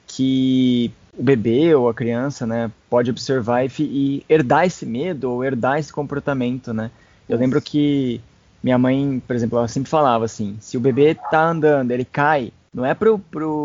que o bebê ou a criança, né, pode observar e herdar esse medo ou herdar esse comportamento, né? Eu lembro que minha mãe, por exemplo, ela sempre falava assim, se o bebê tá andando, ele cai, não é pro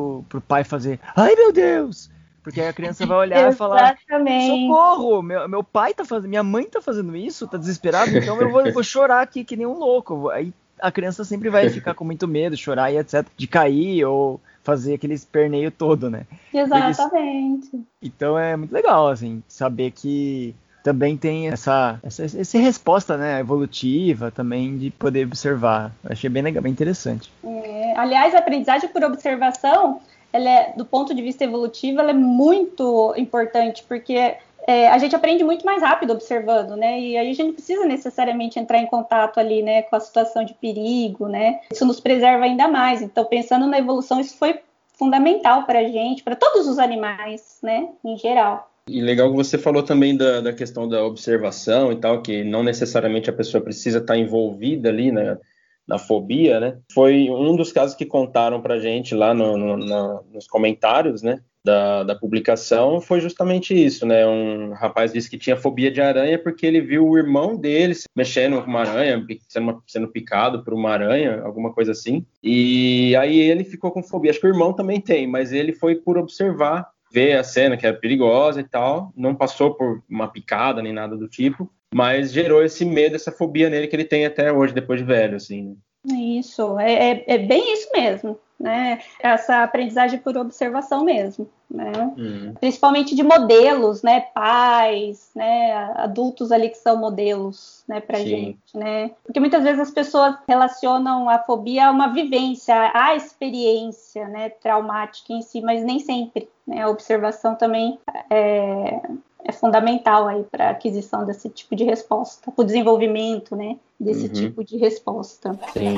pai fazer, ai meu Deus, porque aí a criança vai olhar e falar, socorro, meu pai tá fazendo, minha mãe tá fazendo isso, tá desesperado, então eu vou chorar aqui que nem um louco. Aí a criança sempre vai ficar com muito medo, chorar e etc, de cair ou fazer aquele esperneio todo, né?
Exatamente.
Então é muito legal, assim, saber que também tem essa resposta, né, evolutiva também de poder observar. Eu achei bem legal, bem interessante.
Aliás, a aprendizagem por observação, do ponto de vista evolutivo, ela é muito importante, porque a gente aprende muito mais rápido observando, né? E aí a gente não precisa necessariamente entrar em contato ali, né, com a situação de perigo, né? Isso nos preserva ainda mais. Então, pensando na evolução, isso foi fundamental para a gente, para todos os animais, né, em geral.
E legal que você falou também da questão da observação e tal, que não necessariamente a pessoa precisa estar envolvida ali, né, na fobia, né? Foi um dos casos que contaram pra gente lá nos comentários, né, da publicação, foi justamente isso, né? Um rapaz disse que tinha fobia de aranha porque ele viu o irmão dele mexendo com uma aranha, sendo picado por uma aranha, alguma coisa assim. E aí ele ficou com fobia. Acho que o irmão também tem, mas ele foi por observar, ver a cena que era perigosa e tal, não passou por uma picada nem nada do tipo, mas gerou esse medo, essa fobia nele que ele tem até hoje, depois de velho, assim.
Isso, é bem isso mesmo, né? Essa aprendizagem por observação mesmo, né? Principalmente de modelos, né? Pais, né? Adultos ali que são modelos, né? Pra gente, né? Porque muitas vezes as pessoas relacionam a fobia a uma vivência, a experiência, né? Traumática em si, mas nem sempre, né? A observação também é fundamental aí para a aquisição desse tipo de resposta, para o desenvolvimento, né, desse tipo de resposta.
Sim.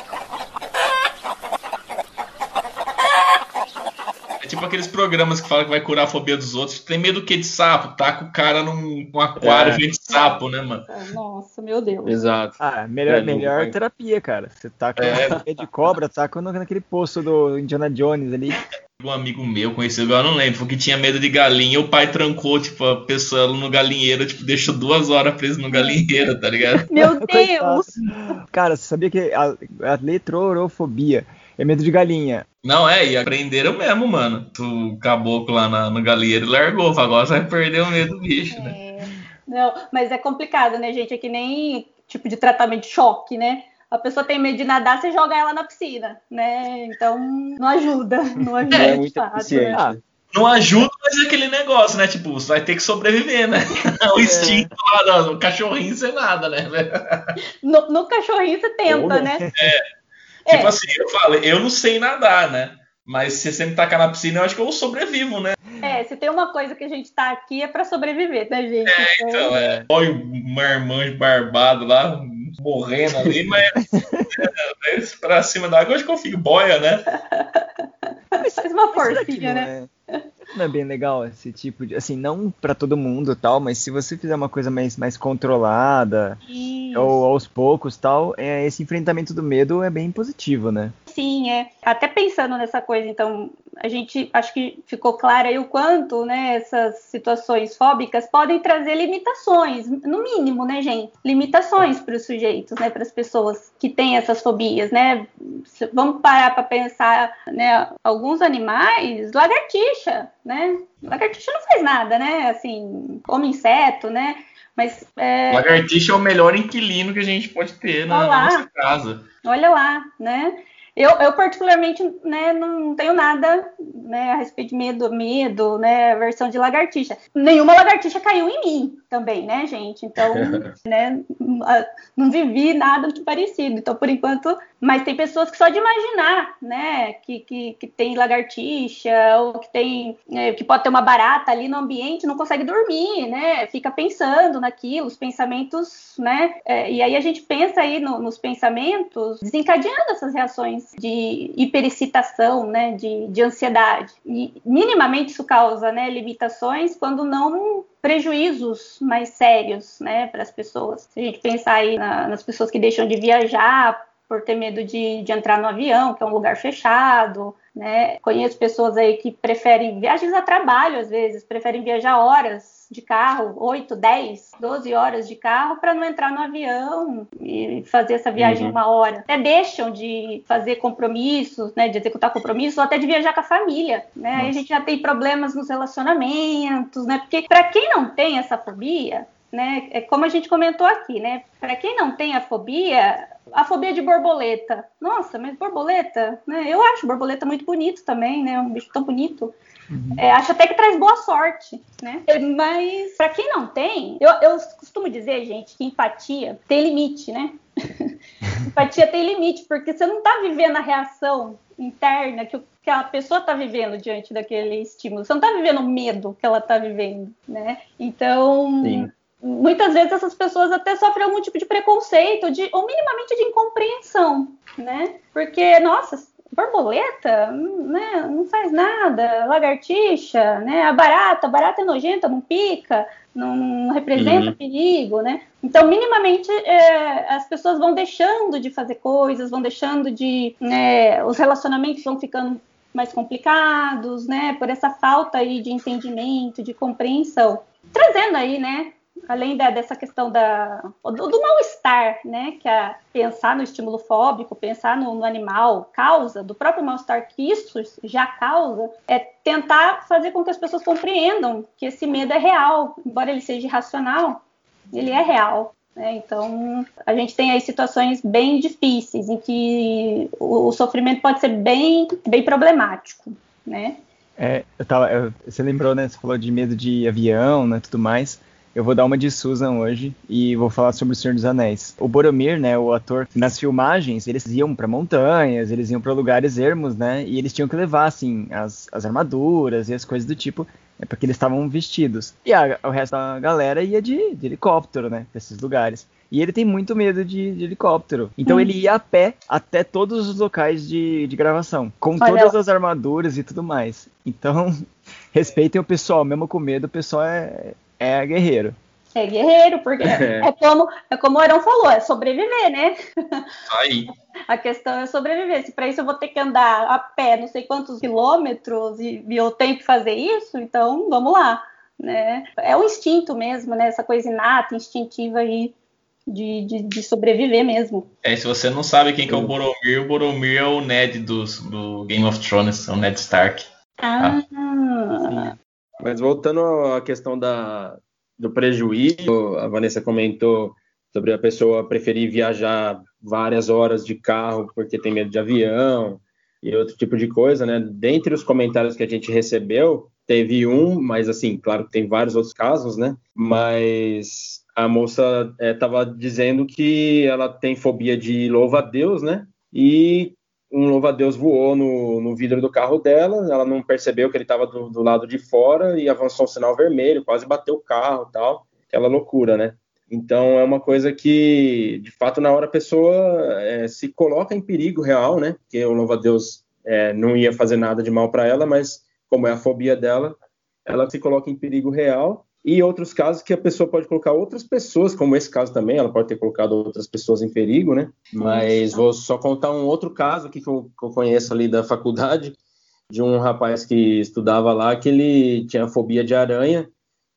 É tipo aqueles programas que falam que vai curar a fobia dos outros. Tem medo do que de sapo? Taca o cara num aquário cheio de sapo, né, mano?
Nossa, meu Deus.
Exato.
Melhor terapia, cara. Você taca medo de cobra, taca naquele poço do Indiana Jones ali.
Um amigo meu conhecido, agora eu não lembro, que tinha medo de galinha, o pai trancou, tipo, a pessoa no galinheiro, tipo, deixou 2 horas preso no galinheiro, tá ligado?
Meu Deus!
Cara, você sabia que a letrorofobia é medo de galinha?
Não, e aprenderam mesmo, mano. O caboclo lá no galinheiro largou, agora você vai perder o medo do bicho, né?
Não, mas é complicado, né, gente? É que nem tipo de tratamento de choque, né? A pessoa tem medo de nadar, você joga ela na piscina, né? Então, não ajuda. Não ajuda,
é muito eficiente.
né?
Não ajuda, mas é aquele negócio, né? Tipo, você vai ter que sobreviver, né? O instinto lá no cachorrinho sem nada, né?
No cachorrinho você tenta, né?
Tipo assim, eu falo, eu não sei nadar, né? Mas se você me tacar na piscina, eu acho que eu sobrevivo, né?
Se tem uma coisa que a gente tá aqui é pra sobreviver, né, gente?
Então, olha o marmanjo barbado lá, morrendo ali, mas pra cima da água, eu acho que eu fico boia, né?
Faz uma
Será que
forcinha,
não
né?
Não é bem legal esse tipo de... Assim, não pra todo mundo tal, mas se você fizer uma coisa mais controlada,
Isso.
ou aos poucos tal, esse enfrentamento do medo é bem positivo, né?
Sim, até pensando nessa coisa, então, a gente acho que ficou claro aí o quanto, né, essas situações fóbicas podem trazer limitações, no mínimo, né, gente? Limitações para os sujeitos, né, para as pessoas que têm essas fobias, né? Vamos parar para pensar, né, alguns animais, lagartixa, né? Lagartixa não faz nada, né? Assim, come inseto, né? Mas
Lagartixa é o melhor inquilino que a gente pode ter na nossa casa.
Olha lá, né? Eu particularmente, né, não tenho nada, né, a respeito de medo, né, aversão de lagartixa. Nenhuma lagartixa caiu em mim também, né, gente? Então, né, não vivi nada muito parecido. Então, por enquanto, mas tem pessoas que só de imaginar, né, que tem lagartixa ou que tem, que pode ter uma barata ali no ambiente, não consegue dormir, né? Fica pensando naquilo, os pensamentos, né? E aí a gente pensa aí nos pensamentos, desencadeando essas reações de hiperexcitação, né, de ansiedade. E minimamente isso causa, né, limitações, quando não prejuízos mais sérios, né, para as pessoas. Se a gente pensar aí nas pessoas que deixam de viajar por ter medo de entrar no avião, que é um lugar fechado, né? Conheço pessoas aí que preferem viagens a trabalho, às vezes, preferem viajar horas de carro, 8, 10, 12 horas de carro para não entrar no avião e fazer essa viagem uma hora. Até deixam de fazer compromissos, né, de executar compromissos, ou até de viajar com a família, né? Aí a gente já tem problemas nos relacionamentos, né? Porque para quem não tem essa fobia, né, é como a gente comentou aqui, né? Para quem não tem a fobia de borboleta. Nossa, mas borboleta, né? Eu acho borboleta muito bonito também, né? Um bicho tão bonito. Acho até que traz boa sorte, né? Mas para quem não tem, eu costumo dizer, gente, que empatia tem limite, né? Empatia tem limite, porque você não tá vivendo a reação interna que a pessoa tá vivendo diante daquele estímulo. Você não tá vivendo o medo que ela tá vivendo, né? Então, sim, muitas vezes essas pessoas até sofrem algum tipo de preconceito ou minimamente de incompreensão, né? Porque, nossa, borboleta, né, não faz nada, lagartixa, né, a barata é nojenta, não pica, não representa perigo, né? Então, minimamente, as pessoas vão deixando de fazer coisas, vão deixando de... os relacionamentos vão ficando mais complicados, né, por essa falta aí de entendimento, de compreensão. Trazendo aí, né, além dessa questão do mal-estar, né, que é pensar no estímulo fóbico, pensar no animal causa, do próprio mal-estar que isso já causa, é tentar fazer com que as pessoas compreendam que esse medo é real, embora ele seja irracional, ele é real. Então, a gente tem aí situações bem difíceis, em que o sofrimento pode ser bem, bem problemático, né?
Você lembrou, né, você falou de medo de avião, né, tudo mais. Eu vou dar uma de Susan hoje e vou falar sobre o Senhor dos Anéis. O Boromir, né, o ator, nas filmagens, eles iam para montanhas, eles iam para lugares ermos, né, e eles tinham que levar, assim, as armaduras e as coisas do tipo, porque eles estavam vestidos. E o resto da galera ia de helicóptero, né, para esses lugares. E ele tem muito medo de helicóptero. Então ele ia a pé até todos os locais de gravação, com todas as armaduras e tudo mais. Então, respeitem o pessoal, mesmo com medo, o pessoal é guerreiro.
É guerreiro, porque é como o Arão falou, é sobreviver, né?
Aí.
A questão é sobreviver. Se para isso eu vou ter que andar a pé não sei quantos quilômetros e eu tenho que fazer isso, então vamos lá, né? É o instinto mesmo, né? Essa coisa inata, instintiva aí de sobreviver mesmo.
Se você não sabe quem que é o Boromir é o Ned do Game of Thrones, é o Ned Stark.
Sim. Mas voltando à questão do prejuízo, a Vanessa comentou sobre a pessoa preferir viajar várias horas de carro porque tem medo de avião e outro tipo de coisa, né? Dentre os comentários que a gente recebeu, teve um, mas assim, claro que tem vários outros casos, né? Mas a moça estava dizendo que ela tem fobia de louva-a-Deus, né? E um louva-a-Deus voou no vidro do carro dela, ela não percebeu que ele estava do lado de fora e avançou um sinal vermelho, quase bateu o carro e tal, aquela loucura, né? Então é uma coisa que, de fato, na hora a pessoa se coloca em perigo real, né? Porque o louva-a-Deus não ia fazer nada de mal para ela, mas como é a fobia dela, ela se coloca em perigo real. E outros casos que a pessoa pode colocar outras pessoas, como esse caso também, ela pode ter colocado outras pessoas em perigo, né? Mas vou só contar um outro caso aqui que eu conheço ali da faculdade, de um rapaz que estudava lá, que ele tinha fobia de aranha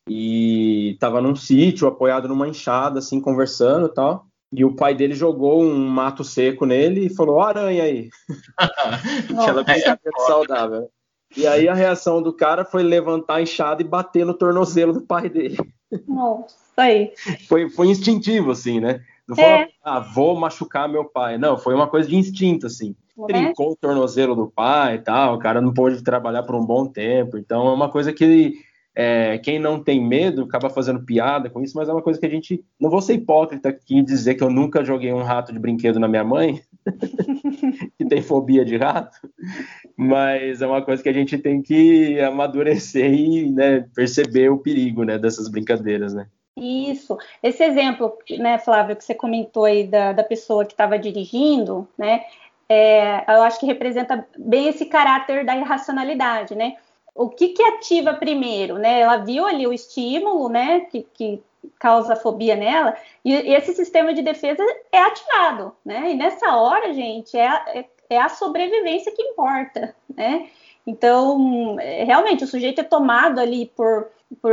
e estava num sítio, apoiado numa enxada, assim, conversando e tal. E o pai dele jogou um mato seco nele e falou, ó, aranha aí. Aquela brincadeira saudável. E aí a reação do cara foi levantar a enxada e bater no tornozelo do pai dele.
Nossa, aí.
Foi instintivo, assim, né? Não foi, vou machucar meu pai. Não, foi uma coisa de instinto, assim. Trincou o tornozelo do pai e tal, o cara não pôde trabalhar por um bom tempo. Então é uma coisa que quem não tem medo acaba fazendo piada com isso, mas é uma coisa que a gente... Não vou ser hipócrita aqui e dizer que eu nunca joguei um rato de brinquedo na minha mãe, que tem fobia de rato, mas é uma coisa que a gente tem que amadurecer e, né, perceber o perigo, né, dessas brincadeiras, né?
Isso. Esse exemplo, né, Flávio, que você comentou aí da pessoa que estava dirigindo, né, eu acho que representa bem esse caráter da irracionalidade, né? O que ativa primeiro, né? Ela viu ali o estímulo, né, que causa fobia nela, e esse sistema de defesa é ativado, né? E nessa hora, gente, é a sobrevivência que importa, né? Então, realmente, o sujeito é tomado ali por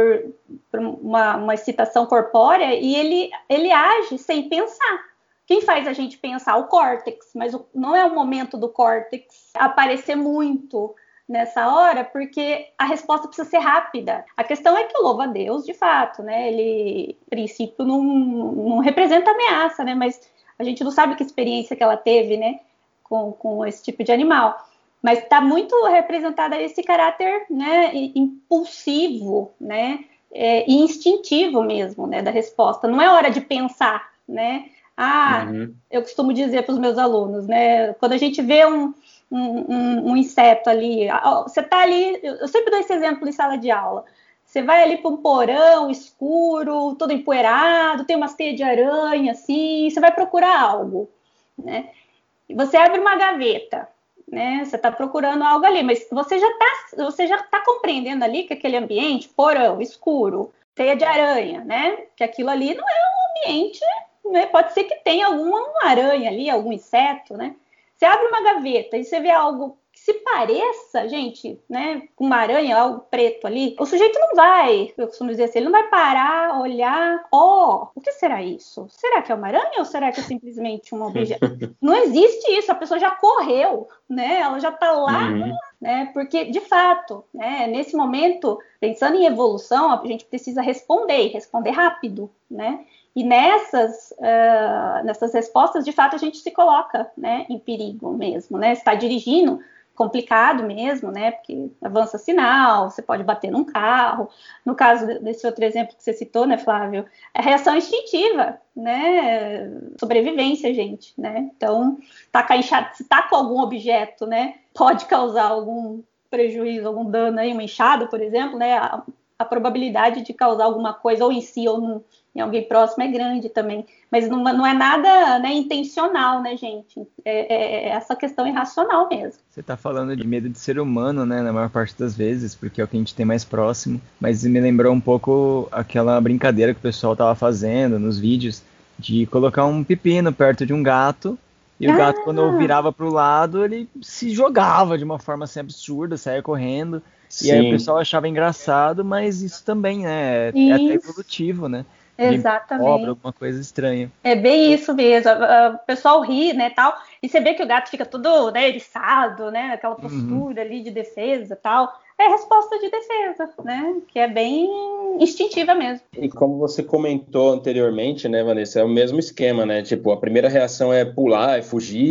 uma excitação corpórea e ele age sem pensar. Quem faz a gente pensar? O córtex, mas não é o momento do córtex aparecer muito nessa hora, porque a resposta precisa ser rápida. A questão é que o louva-a-Deus, de fato, né, ele, a princípio, não representa ameaça, né, mas a gente não sabe que experiência que ela teve, né, com esse tipo de animal. Mas está muito representada esse caráter, né, impulsivo, né, e instintivo mesmo, né, da resposta. Não é hora de pensar, né? Eu costumo dizer para os meus alunos, né, quando a gente vê um inseto ali, você está ali, eu sempre dou esse exemplo em sala de aula, você vai ali para um porão escuro, todo empoeirado, tem umas teias de aranha, assim, você vai procurar algo, né? E você abre uma gaveta, né? Você está procurando algo ali, mas você já tá compreendendo ali que aquele ambiente, porão, escuro, teia de aranha, né? Que aquilo ali não é um ambiente, né? Pode ser que tenha alguma aranha ali, algum inseto, né? Você abre uma gaveta e você vê algo que se pareça, gente, né, com uma aranha, algo preto ali, o sujeito não vai, eu costumo dizer assim, ele não vai parar, olhar, o que será isso? Será que é uma aranha ou será que é simplesmente um objeto? Não existe isso, a pessoa já correu, né, ela já tá lá, né, porque, de fato, né, nesse momento, pensando em evolução, a gente precisa responder rápido, né, e nessas respostas, de fato, a gente se coloca, né, em perigo mesmo, né? Está dirigindo, complicado mesmo, né? Porque avança sinal, você pode bater num carro. No caso desse outro exemplo que você citou, né, Flávio? É reação instintiva, né? Sobrevivência, gente, né? Então, se tá com algum objeto, né? Pode causar algum prejuízo, algum dano aí, uma enxada, por exemplo, né? A probabilidade de causar alguma coisa, ou em si, ou em alguém próximo, é grande também. Mas não é nada, né, intencional, né, gente? É essa questão irracional mesmo.
Você tá falando de medo de ser humano, né, na maior parte das vezes, porque é o que a gente tem mais próximo. Mas me lembrou um pouco aquela brincadeira que o pessoal tava fazendo nos vídeos, de colocar um pepino perto de um gato, e o gato, quando virava pro lado, ele se jogava de uma forma assim absurda, saía correndo. Sim. E aí o pessoal achava engraçado, mas isso também, né, é até evolutivo, né?
Exatamente.
Cobra, alguma coisa estranha.
É bem isso mesmo. O pessoal ri, né, tal, e você vê que o gato fica todo, né, eriçado, né, aquela postura ali de defesa, tal. É resposta de defesa, né, que é bem instintiva mesmo.
E como você comentou anteriormente, né, Vanessa, é o mesmo esquema, né, tipo, a primeira reação é pular, é fugir,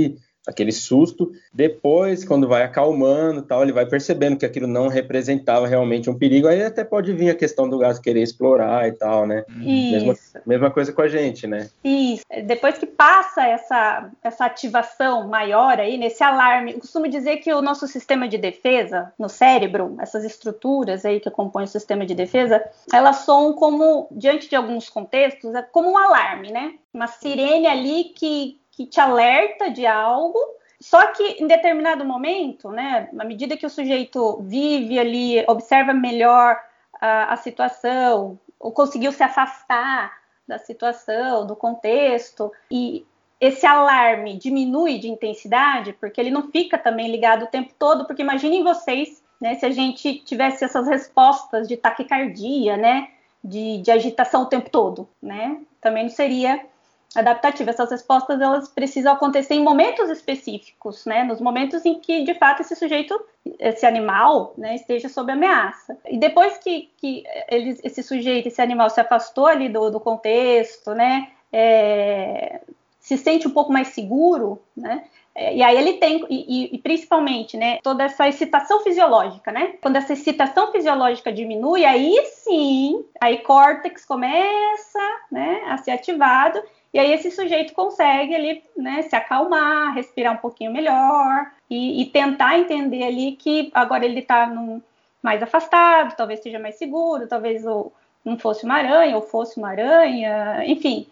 aquele susto. Depois, quando vai acalmando e tal, ele vai percebendo que aquilo não representava realmente um perigo. Aí até pode vir a questão do gato querer explorar e tal, né? Mesma coisa com a gente, né?
Isso. Depois que passa essa ativação maior aí, nesse alarme, eu costumo dizer que o nosso sistema de defesa no cérebro, essas estruturas aí que compõem o sistema de defesa, elas soam como, diante de alguns contextos, como um alarme, né? Uma sirene ali que te alerta de algo, só que em determinado momento, né, à medida que o sujeito vive ali, observa melhor a situação, ou conseguiu se afastar da situação, do contexto, e esse alarme diminui de intensidade, porque ele não fica também ligado o tempo todo, porque imaginem vocês, né, se a gente tivesse essas respostas de taquicardia, né, de agitação o tempo todo, né, também não seria adaptativa. Essas respostas, elas precisam acontecer em momentos específicos, né, nos momentos em que, de fato, esse sujeito, esse animal, né, esteja sob ameaça. E depois que esse sujeito, esse animal se afastou ali do contexto, né, se sente um pouco mais seguro, né, e aí ele tem, e principalmente, né, toda essa excitação fisiológica, né, quando essa excitação fisiológica diminui, aí sim, aí córtex começa, né, a ser ativado, e aí esse sujeito consegue ali, né, se acalmar, respirar um pouquinho melhor e tentar entender ali que agora ele está mais afastado, talvez seja mais seguro, talvez não fosse uma aranha ou fosse uma aranha, enfim,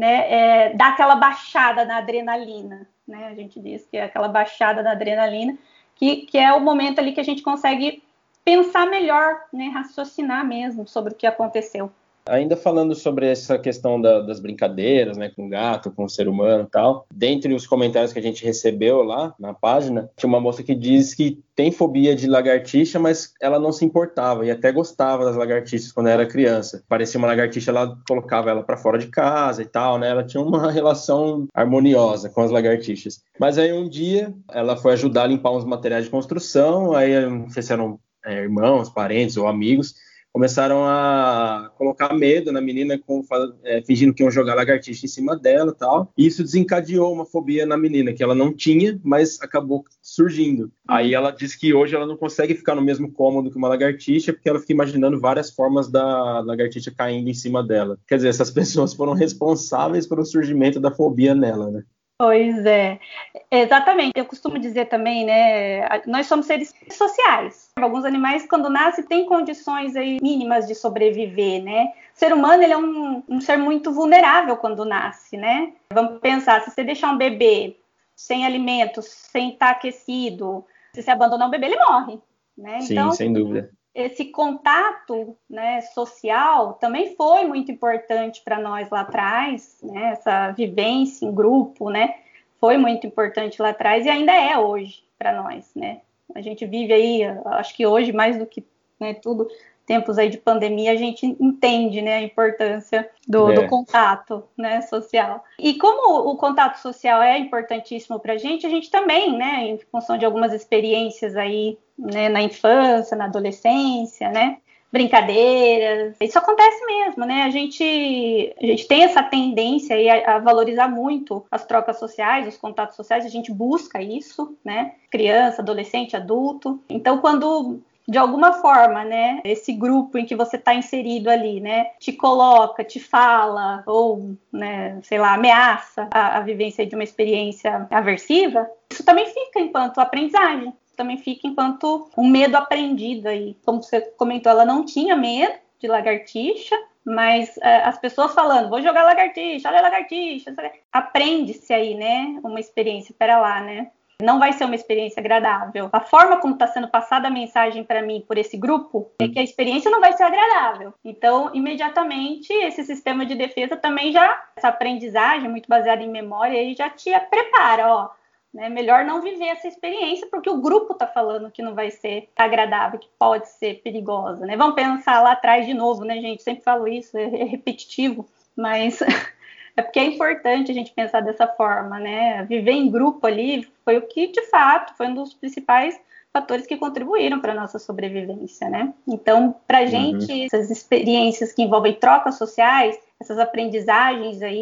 né, dá aquela baixada na adrenalina, né, a gente diz que é aquela baixada na adrenalina, que é o momento ali que a gente consegue pensar melhor, né, raciocinar mesmo sobre o que aconteceu.
Ainda falando sobre essa questão das brincadeiras, né, com o gato, com o ser humano e tal, dentre os comentários que a gente recebeu lá na página, tinha uma moça que diz que tem fobia de lagartixa, mas ela não se importava e até gostava das lagartixas quando era criança. Parecia uma lagartixa, ela colocava ela para fora de casa e tal, né? Ela tinha uma relação harmoniosa com as lagartixas. Mas aí um dia ela foi ajudar a limpar uns materiais de construção, aí não sei se eram irmãos, parentes ou amigos, começaram a colocar medo na menina, fingindo que iam jogar lagartixa em cima dela e tal. E isso desencadeou uma fobia na menina, que ela não tinha, mas acabou surgindo. Aí ela diz que hoje ela não consegue ficar no mesmo cômodo que uma lagartixa, porque ela fica imaginando várias formas da lagartixa caindo em cima dela. Quer dizer, essas pessoas foram responsáveis pelo surgimento da fobia nela, né?
Pois é, exatamente. Eu costumo dizer também, né, nós somos seres sociais. Alguns animais, quando nascem, têm condições aí mínimas de sobreviver, né? O ser humano, ele é um ser muito vulnerável quando nasce, né? Vamos pensar, se você deixar um bebê sem alimentos, sem estar aquecido, se você abandonar um bebê, ele morre, né?
Sim,
então,
sem dúvida.
Esse contato, né, social também foi muito importante para nós lá atrás, né, essa vivência em grupo, né, foi muito importante lá atrás e ainda é hoje para nós, né. A gente vive aí, acho que hoje mais do que, né, tudo, tempos aí de pandemia, a gente entende, né, a importância do contato, né, social. E como o contato social é importantíssimo para a gente também, né, em função de algumas experiências aí, né, na infância, na adolescência, né, brincadeiras, isso acontece mesmo, né, a gente tem essa tendência aí a valorizar muito as trocas sociais, os contatos sociais, a gente busca isso, né, criança, adolescente, adulto, então quando de alguma forma, né, esse grupo em que você está inserido ali, né, te coloca, te fala, ou, né, sei lá, ameaça a vivência de uma experiência aversiva, isso também fica enquanto aprendizagem, também fica enquanto um medo aprendido aí. Como você comentou, ela não tinha medo de lagartixa, mas as pessoas falando, vou jogar lagartixa, olha a lagartixa, aprende-se aí, né, uma experiência, pera lá, né, não vai ser uma experiência agradável. A forma como está sendo passada a mensagem para mim por esse grupo é que a experiência não vai ser agradável. Então, imediatamente, esse sistema de defesa também essa aprendizagem muito baseada em memória, aí já te prepara, ó, né? Melhor não viver essa experiência, porque o grupo está falando que não vai ser agradável, que pode ser perigosa, né? Vamos pensar lá atrás de novo, né, gente? Sempre falo isso, é repetitivo, mas... É porque é importante a gente pensar dessa forma, né? Viver em grupo ali foi o que, de fato, foi um dos principais fatores que contribuíram para a nossa sobrevivência, né? Então, para a gente, essas experiências que envolvem trocas sociais, essas aprendizagens aí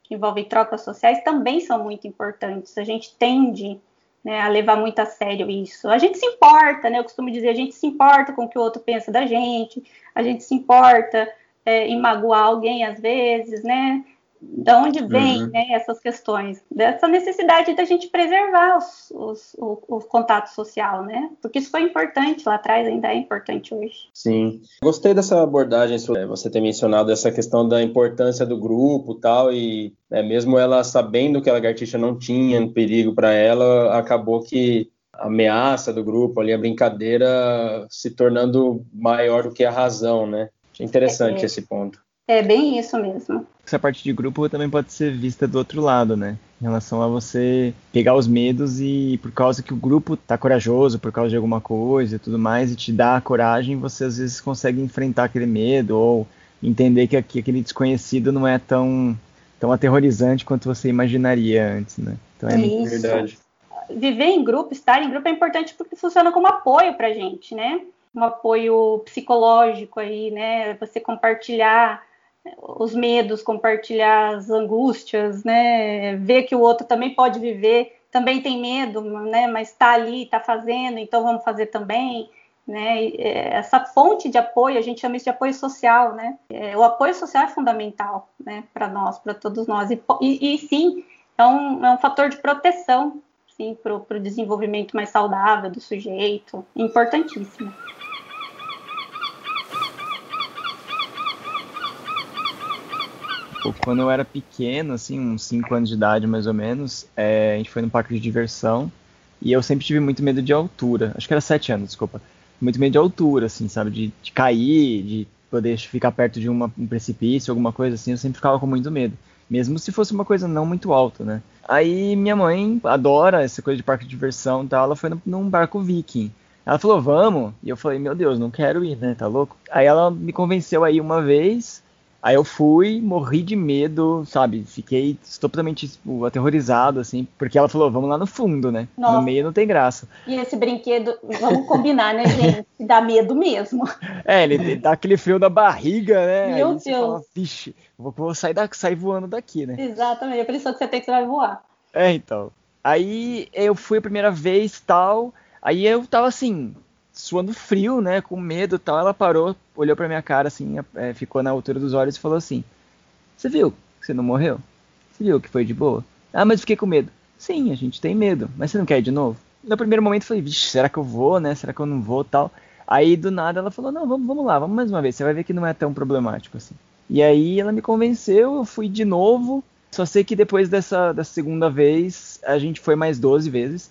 que envolvem trocas sociais, também são muito importantes. A gente tende, né, a levar muito a sério isso. A gente se importa, né? Eu costumo dizer, a gente se importa com o que o outro pensa da gente, a gente se importa em magoar alguém às vezes, né? Da onde vem, né, essas questões? Dessa necessidade da gente preservar o contato social, né? Porque isso foi importante lá atrás, ainda é importante hoje.
Sim. Gostei dessa abordagem, você ter mencionado essa questão da importância do grupo e tal, e mesmo ela sabendo que a lagartixa não tinha perigo para ela, acabou que a ameaça do grupo ali, a brincadeira se tornando maior do que a razão, né? Achei interessante esse ponto.
É bem isso mesmo.
Essa parte de grupo também pode ser vista do outro lado, né? Em relação a você pegar os medos e por causa que o grupo tá corajoso, por causa de alguma coisa e tudo mais, e te dá a coragem, você às vezes consegue enfrentar aquele medo ou entender que aquele desconhecido não é tão aterrorizante quanto você imaginaria antes, né? Então é
isso.
Verdade.
Viver em grupo, estar em grupo é importante porque funciona como apoio pra gente, né? Um apoio psicológico aí, né? Você compartilhar os medos, compartilhar as angústias, né? Ver que o outro também pode viver, também tem medo, né? Mas está ali, está fazendo, então vamos fazer também, né? Essa fonte de apoio, a gente chama isso de apoio social, né? O apoio social é fundamental, né? Para nós, para todos nós. E sim, é um fator de proteção, sim, para o desenvolvimento mais saudável do sujeito, importantíssimo.
Quando eu era pequeno, assim, uns 5 anos de idade mais ou menos, a gente foi num parque de diversão e eu sempre tive muito medo de altura. Acho que era 7 anos, desculpa. Muito medo de altura, assim, sabe? De cair, de poder ficar perto de um precipício, alguma coisa assim. Eu sempre ficava com muito medo. Mesmo se fosse uma coisa não muito alta, né? Aí minha mãe adora essa coisa de parque de diversão e tal. Ela foi num barco viking. Ela falou, vamos. E eu falei, meu Deus, não quero ir, né? Tá louco? Aí ela me convenceu a ir uma vez. Aí eu fui, morri de medo, sabe? Fiquei totalmente aterrorizado, assim, porque ela falou, vamos lá no fundo, né?
Nossa.
No meio não tem graça.
E esse brinquedo, vamos combinar, né, gente? Dá medo mesmo.
Ele dá aquele frio da barriga, né?
Meu
Aí
Deus.
você fala, vixe, vou sair voando daqui, né?
Exatamente, a impressão que você tem que você vai voar.
Então. Aí eu fui a primeira vez, tal, aí eu tava assim, suando frio, né, com medo e tal. Ela parou, olhou pra minha cara, assim, ficou na altura dos olhos e falou assim, você viu que você não morreu? Você viu que foi de boa? Ah, mas fiquei com medo. Sim, a gente tem medo, mas você não quer ir de novo? No primeiro momento eu falei, vixe, será que eu vou, né? Será que eu não vou, tal? Aí do nada ela falou, não, vamos lá, vamos mais uma vez, você vai ver que não é tão problemático assim. E aí ela me convenceu, eu fui de novo, só sei que depois dessa segunda vez, a gente foi mais 12 vezes.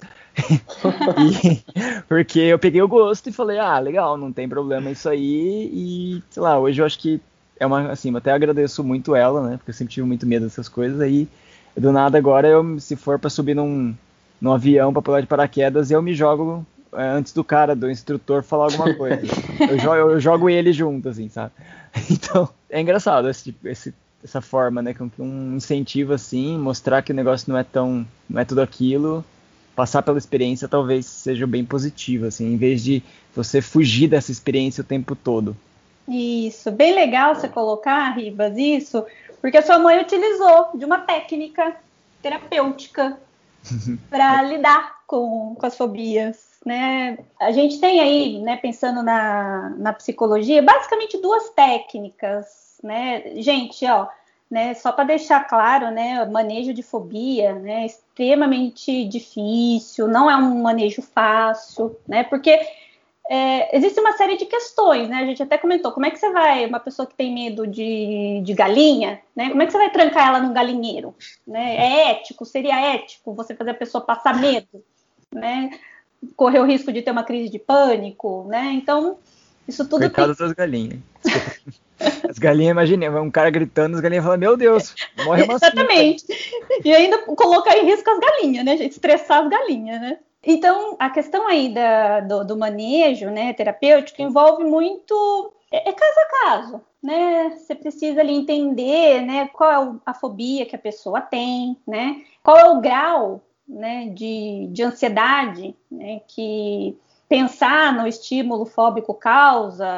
Porque eu peguei o gosto e falei, legal, não tem problema isso aí. E, sei lá, hoje eu acho que assim, eu até agradeço muito ela, né? Porque eu sempre tive muito medo dessas coisas. Aí, do nada agora, se for pra subir num avião pra pular de paraquedas, eu me jogo antes do instrutor falar alguma coisa. Eu jogo ele junto, assim, sabe? Então, é engraçado essa forma, né? Com um incentivo assim, mostrar que o negócio não é tudo aquilo. Passar pela experiência talvez seja bem positivo, assim, em vez de você fugir dessa experiência o tempo todo.
Isso, bem legal você colocar, Ribas, isso, porque a sua mãe utilizou de uma técnica terapêutica para lidar com as fobias, né? A gente tem aí, né, pensando na psicologia, basicamente 2 técnicas, né? Gente, né, só para deixar claro, né, o manejo de fobia, né, é extremamente difícil, não é um manejo fácil, né, porque existe uma série de questões, né, a gente até comentou, como é que você vai, uma pessoa que tem medo de galinha, né, como é que você vai trancar ela num galinheiro, né, seria ético você fazer a pessoa passar medo, né, correr o risco de ter uma crise de pânico, né, então, isso tudo
Coitadas das galinhas. As galinhas, imagina, um cara gritando, as galinhas falam, meu Deus, morre uma
Exatamente. E ainda colocar em risco as galinhas, né, gente? Estressar as galinhas, né? Então, a questão aí do manejo, né, terapêutico envolve muito... caso a caso, né? Você precisa ali entender, né, qual é a fobia que a pessoa tem, né? Qual é o grau, né, de ansiedade, né, que pensar no estímulo fóbico causa,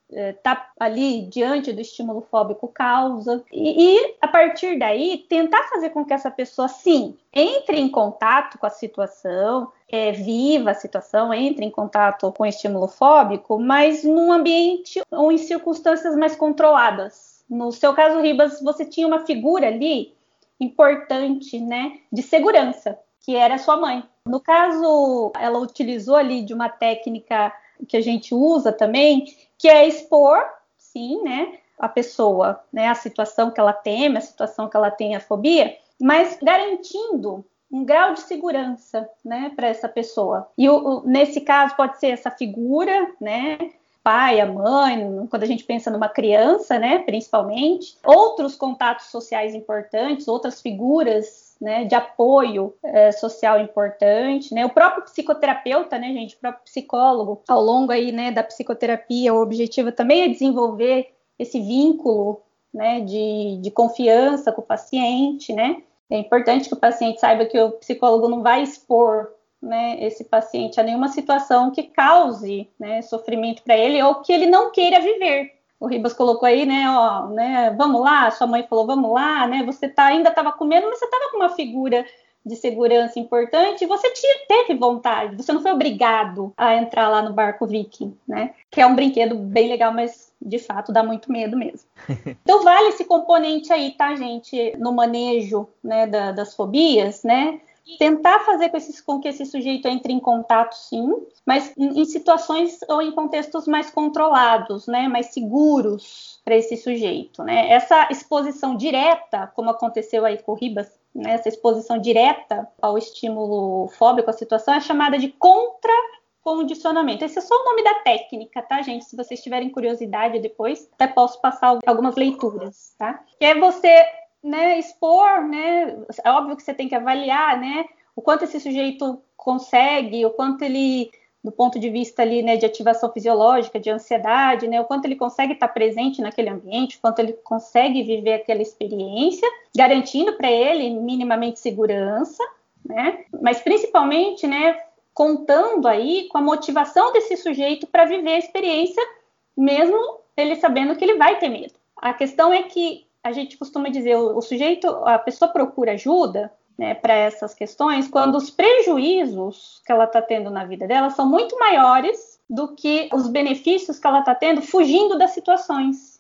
tá ali diante do estímulo fóbico causa, e a partir daí tentar fazer com que essa pessoa, sim, entre em contato com a situação, viva a situação, entre em contato com o estímulo fóbico, mas num ambiente ou em circunstâncias mais controladas. No seu caso, Ribas, você tinha uma figura ali importante, né, de segurança, que era a sua mãe. No caso, ela utilizou ali de uma técnica que a gente usa também, que é expor, sim, né, a pessoa, né, a situação que ela teme, a situação que ela tem a fobia, mas garantindo um grau de segurança, né, para essa pessoa. E nesse caso pode ser essa figura, né, pai, a mãe, quando a gente pensa numa criança, né, principalmente, outros contatos sociais importantes, outras figuras, né, de apoio social importante, né, o próprio psicoterapeuta, né, gente, o próprio psicólogo, ao longo aí, né, da psicoterapia, o objetivo também é desenvolver esse vínculo, né, de confiança com o paciente, né. É importante que o paciente saiba que o psicólogo não vai expor, né, esse paciente a nenhuma situação que cause, né, sofrimento para ele ou que ele não queira viver. O Ribas colocou aí, né, ó, né, vamos lá, sua mãe falou, vamos lá, né, você ainda estava com medo, mas você estava com uma figura de segurança importante e você teve vontade, você não foi obrigado a entrar lá no barco Viking, né, que é um brinquedo bem legal, mas de fato dá muito medo mesmo. Então vale esse componente aí, tá, gente, no manejo, né, das fobias, né, tentar fazer com que esse sujeito entre em contato, sim, mas em situações ou em contextos mais controlados, né, mais seguros para esse sujeito, né. Essa exposição direta, como aconteceu aí com o Ribas, né, essa exposição direta ao estímulo fóbico, à situação, é chamada de contracondicionamento. Esse é só o nome da técnica, tá, gente? Se vocês tiverem curiosidade depois, até posso passar algumas leituras, tá? Que é você, né, expor, né, é óbvio que você tem que avaliar, né, o quanto esse sujeito consegue, o quanto ele, do ponto de vista ali, né, de ativação fisiológica, de ansiedade, né, o quanto ele consegue estar presente naquele ambiente, o quanto ele consegue viver aquela experiência, garantindo para ele minimamente segurança, né, mas principalmente, né, contando aí com a motivação desse sujeito para viver a experiência, mesmo ele sabendo que ele vai ter medo. A questão é que a gente costuma dizer, o sujeito, a pessoa procura ajuda, né, para essas questões, quando os prejuízos que ela está tendo na vida dela são muito maiores do que os benefícios que ela está tendo fugindo das situações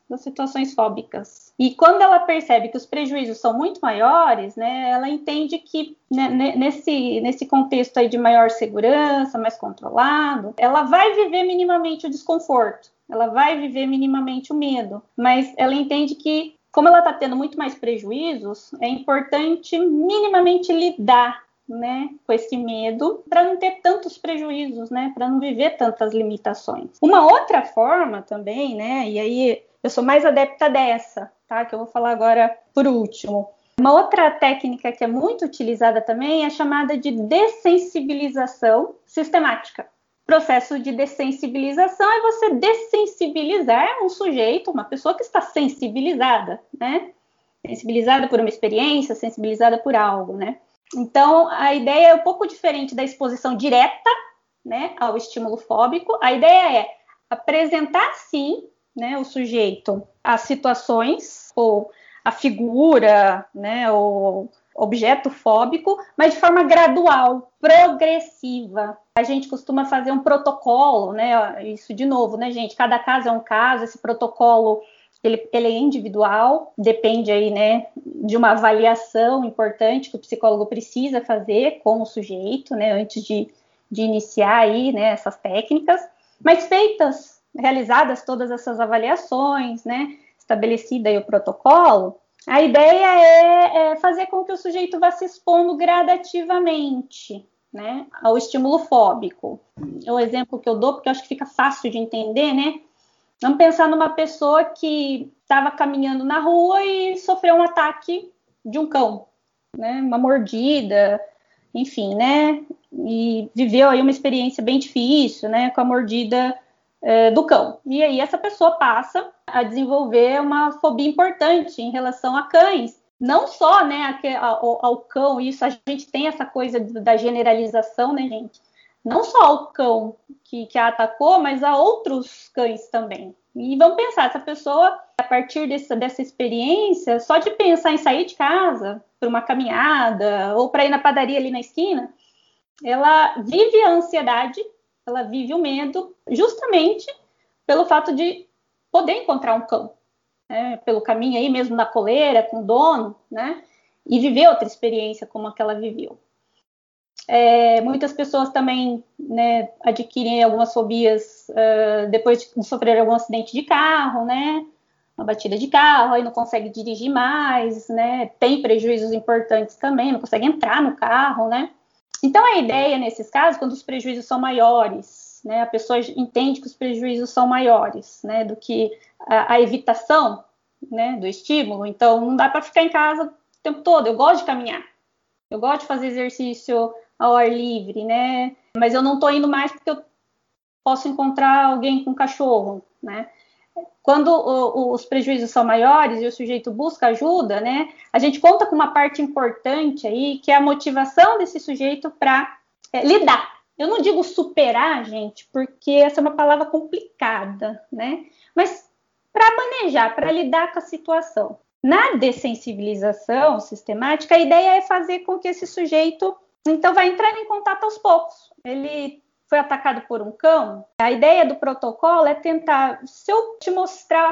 fóbicas. E quando ela percebe que os prejuízos são muito maiores, né, ela entende que, né, nesse contexto aí de maior segurança, mais controlado, ela vai viver minimamente o desconforto, ela vai viver minimamente o medo, mas ela entende que, como ela está tendo muito mais prejuízos, é importante minimamente lidar, né, com esse medo para não ter tantos prejuízos, né, para não viver tantas limitações. Uma outra forma também, né, e aí eu sou mais adepta dessa, tá, que eu vou falar agora por último. Uma outra técnica que é muito utilizada também é chamada de dessensibilização sistemática. Processo de dessensibilização é você dessensibilizar um sujeito, uma pessoa que está sensibilizada, né? Sensibilizada por uma experiência, sensibilizada por algo, né? Então, a ideia é um pouco diferente da exposição direta, né, ao estímulo fóbico. A ideia é apresentar, sim, né, o sujeito às situações, ou a figura, né, ou objeto fóbico, mas de forma gradual, progressiva. A gente costuma fazer um protocolo, né? Isso de novo, né, gente? Cada caso é um caso, esse protocolo ele é individual, depende aí, né, de uma avaliação importante que o psicólogo precisa fazer com o sujeito, né, antes de iniciar aí, né, essas técnicas, mas realizadas todas essas avaliações, né, estabelecido aí o protocolo, a ideia é fazer com que o sujeito vá se expondo gradativamente, né, ao estímulo fóbico. É o exemplo que eu dou, porque eu acho que fica fácil de entender, né? Vamos pensar numa pessoa que estava caminhando na rua e sofreu um ataque de um cão, né? Uma mordida, enfim, né? E viveu aí uma experiência bem difícil, né? Com a mordida do cão. E aí essa pessoa passa a desenvolver uma fobia importante em relação a cães. Não só, né, ao cão, isso a gente tem essa coisa da generalização, né, gente? Não só ao cão que a atacou, mas a outros cães também, E vamos pensar, essa pessoa, a partir dessa experiência, só de pensar em sair de casa para uma caminhada ou para ir na padaria ali na esquina, ela vive a ansiedade, ela vive o medo, justamente pelo fato de poder encontrar um cão, né, pelo caminho aí mesmo na coleira, com o dono, né, e viver outra experiência como a que ela viveu. Muitas pessoas também, né, adquirem algumas fobias depois de sofrer algum acidente de carro, né, uma batida de carro, aí não consegue dirigir mais, né, tem prejuízos importantes também, não consegue entrar no carro, né. Então a ideia nesses casos, quando os prejuízos são maiores, né, a pessoa entende que os prejuízos são maiores, né, do que a evitação, né, do estímulo, então não dá para ficar em casa o tempo todo. Eu gosto de caminhar, eu gosto de fazer exercício ao ar livre, né? Mas eu não estou indo mais porque eu posso encontrar alguém com cachorro, né? Quando os prejuízos são maiores e o sujeito busca ajuda, né? A gente conta com uma parte importante aí, que é a motivação desse sujeito para lidar. Eu não digo superar, gente, porque essa é uma palavra complicada, né? Mas para manejar, para lidar com a situação. Na dessensibilização sistemática, a ideia é fazer com que esse sujeito então vai entrando em contato aos poucos. Ele foi atacado por um cão. A ideia do protocolo é tentar, se eu te mostrar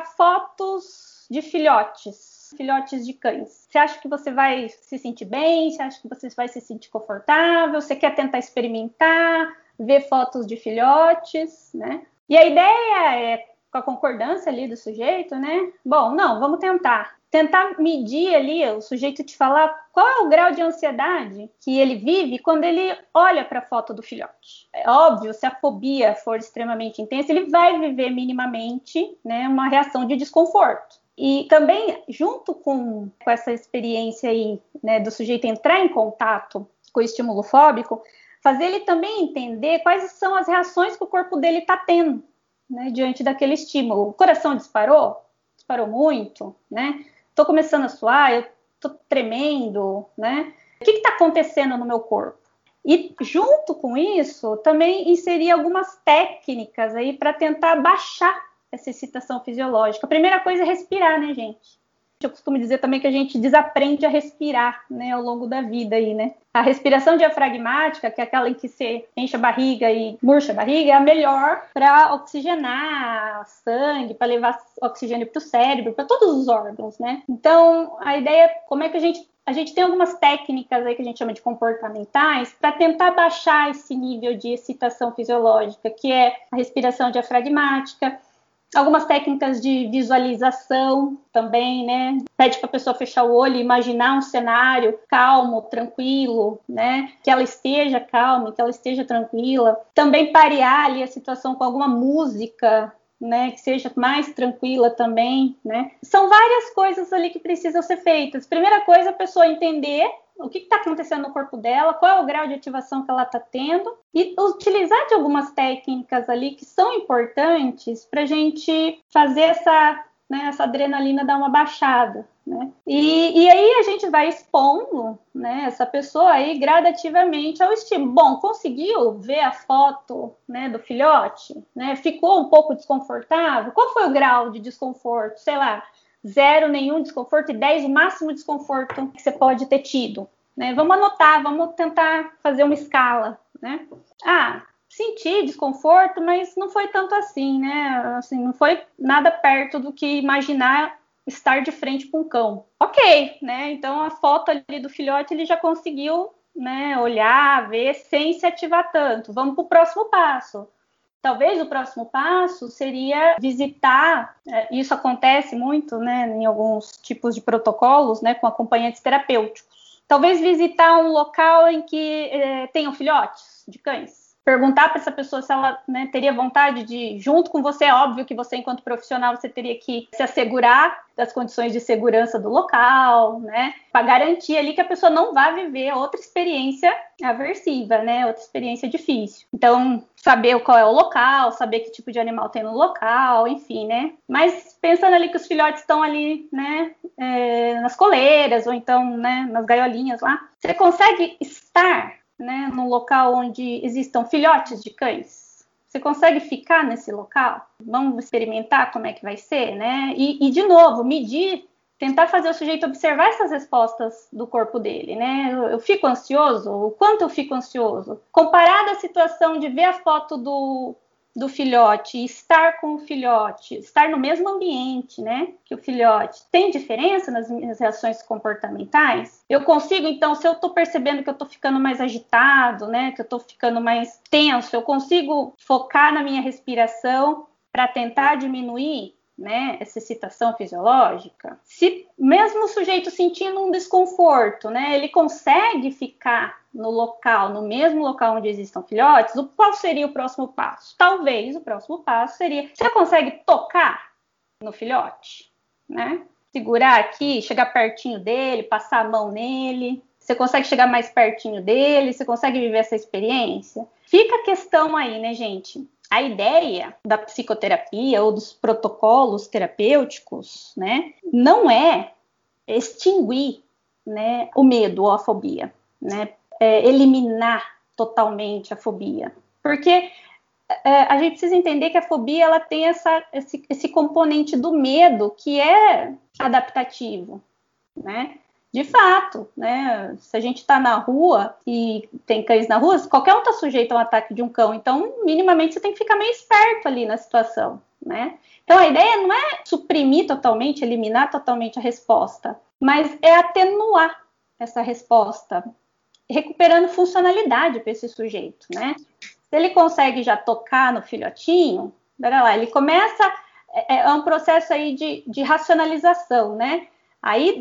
fotos de filhotes de cães, você acha que você vai se sentir bem? Você acha que você vai se sentir confortável? Você quer tentar experimentar, ver fotos de filhotes, né? E a ideia é, com a concordância ali do sujeito, né? Bom, não, vamos tentar medir ali, o sujeito te falar qual é o grau de ansiedade que ele vive quando ele olha para a foto do filhote. É óbvio, se a fobia for extremamente intensa, ele vai viver minimamente, né, uma reação de desconforto. E também, junto com essa experiência aí, né, do sujeito entrar em contato com o estímulo fóbico, fazer ele também entender quais são as reações que o corpo dele está tendo, né, diante daquele estímulo. O coração disparou muito, né? Estou começando a suar, eu estou tremendo, né? O que está acontecendo no meu corpo? E junto com isso, também inserir algumas técnicas aí para tentar baixar essa excitação fisiológica. A primeira coisa é respirar, né, gente? Eu costumo dizer também que a gente desaprende a respirar, né, ao longo da vida aí, né? A respiração diafragmática, que é aquela em que você enche a barriga e murcha a barriga, é a melhor para oxigenar sangue, para levar oxigênio para o cérebro, para todos os órgãos, né? Então, a ideia é como é que a gente tem algumas técnicas aí que a gente chama de comportamentais para tentar baixar esse nível de excitação fisiológica, que é a respiração diafragmática, algumas técnicas de visualização também, né? Pede para a pessoa fechar o olho e imaginar um cenário calmo, tranquilo, né? Que ela esteja calma, que ela esteja tranquila. Também parear ali a situação com alguma música, né? Que seja mais tranquila também, né? São várias coisas ali que precisam ser feitas. Primeira coisa, a pessoa entender o que está acontecendo no corpo dela, qual é o grau de ativação que ela está tendo e utilizar de algumas técnicas ali que são importantes para a gente fazer essa adrenalina dar uma baixada, né? E aí a gente vai expondo, né, essa pessoa aí gradativamente ao estímulo. Bom, conseguiu ver a foto, né, do filhote, né? Ficou um pouco desconfortável? Qual foi o grau de desconforto? Sei lá, 0 nenhum desconforto e 10 o máximo desconforto que você pode ter tido, né? Vamos anotar, vamos tentar fazer uma escala, né? Senti desconforto, mas não foi tanto assim, né? Assim, não foi nada perto do que imaginar estar de frente com um cão. Ok, né? Então a foto ali do filhote ele já conseguiu, né, olhar, ver sem se ativar tanto. Vamos para o próximo passo. Talvez o próximo passo seria visitar, isso acontece muito, né, em alguns tipos de protocolos, né, com acompanhantes terapêuticos. Talvez visitar um local em que tenham filhotes de cães. Perguntar para essa pessoa se ela, né, teria vontade de, junto com você, é óbvio que você, enquanto profissional, você teria que se assegurar das condições de segurança do local, né, para garantir ali que a pessoa não vá viver outra experiência aversiva, né, outra experiência difícil. Então, saber qual é o local, saber que tipo de animal tem no local, enfim, né. Mas pensando ali que os filhotes estão ali, né, nas coleiras ou então, né, nas gaiolinhas lá, você consegue estar, né, num local onde existam filhotes de cães? Você consegue ficar nesse local? Vamos experimentar como é que vai ser, né? E de novo, medir, tentar fazer o sujeito observar essas respostas do corpo dele, né? Eu fico ansioso? O quanto eu fico ansioso? Comparado à situação de ver a foto do filhote, estar com o filhote, estar no mesmo ambiente, né, que o filhote, tem diferença nas minhas reações comportamentais? Eu consigo, então, se eu estou percebendo que eu estou ficando mais agitado, né, que eu estou ficando mais tenso, eu consigo focar na minha respiração para tentar diminuir, né, essa excitação fisiológica? Se mesmo o sujeito sentindo um desconforto, né, ele consegue ficar no local, no mesmo local onde existam filhotes, qual seria o próximo passo? Talvez o próximo passo seria, você consegue tocar no filhote, né? Segurar aqui, chegar pertinho dele, passar a mão nele, você consegue chegar mais pertinho dele, você consegue viver essa experiência? Fica a questão aí, né, gente? A ideia da psicoterapia ou dos protocolos terapêuticos, né, não é extinguir, né, o medo ou a fobia, né, eliminar totalmente a fobia, porque a gente precisa entender que a fobia ela tem esse componente do medo que é adaptativo, né? De fato, né? Se a gente está na rua e tem cães na rua, qualquer um está sujeito a um ataque de um cão, então minimamente você tem que ficar meio esperto ali na situação, né? Então a ideia não é suprimir totalmente, eliminar totalmente a resposta, mas é atenuar essa resposta, recuperando funcionalidade para esse sujeito, né? Se ele consegue já tocar no filhotinho, pera lá, ele começa, é um processo aí de racionalização, né? Aí,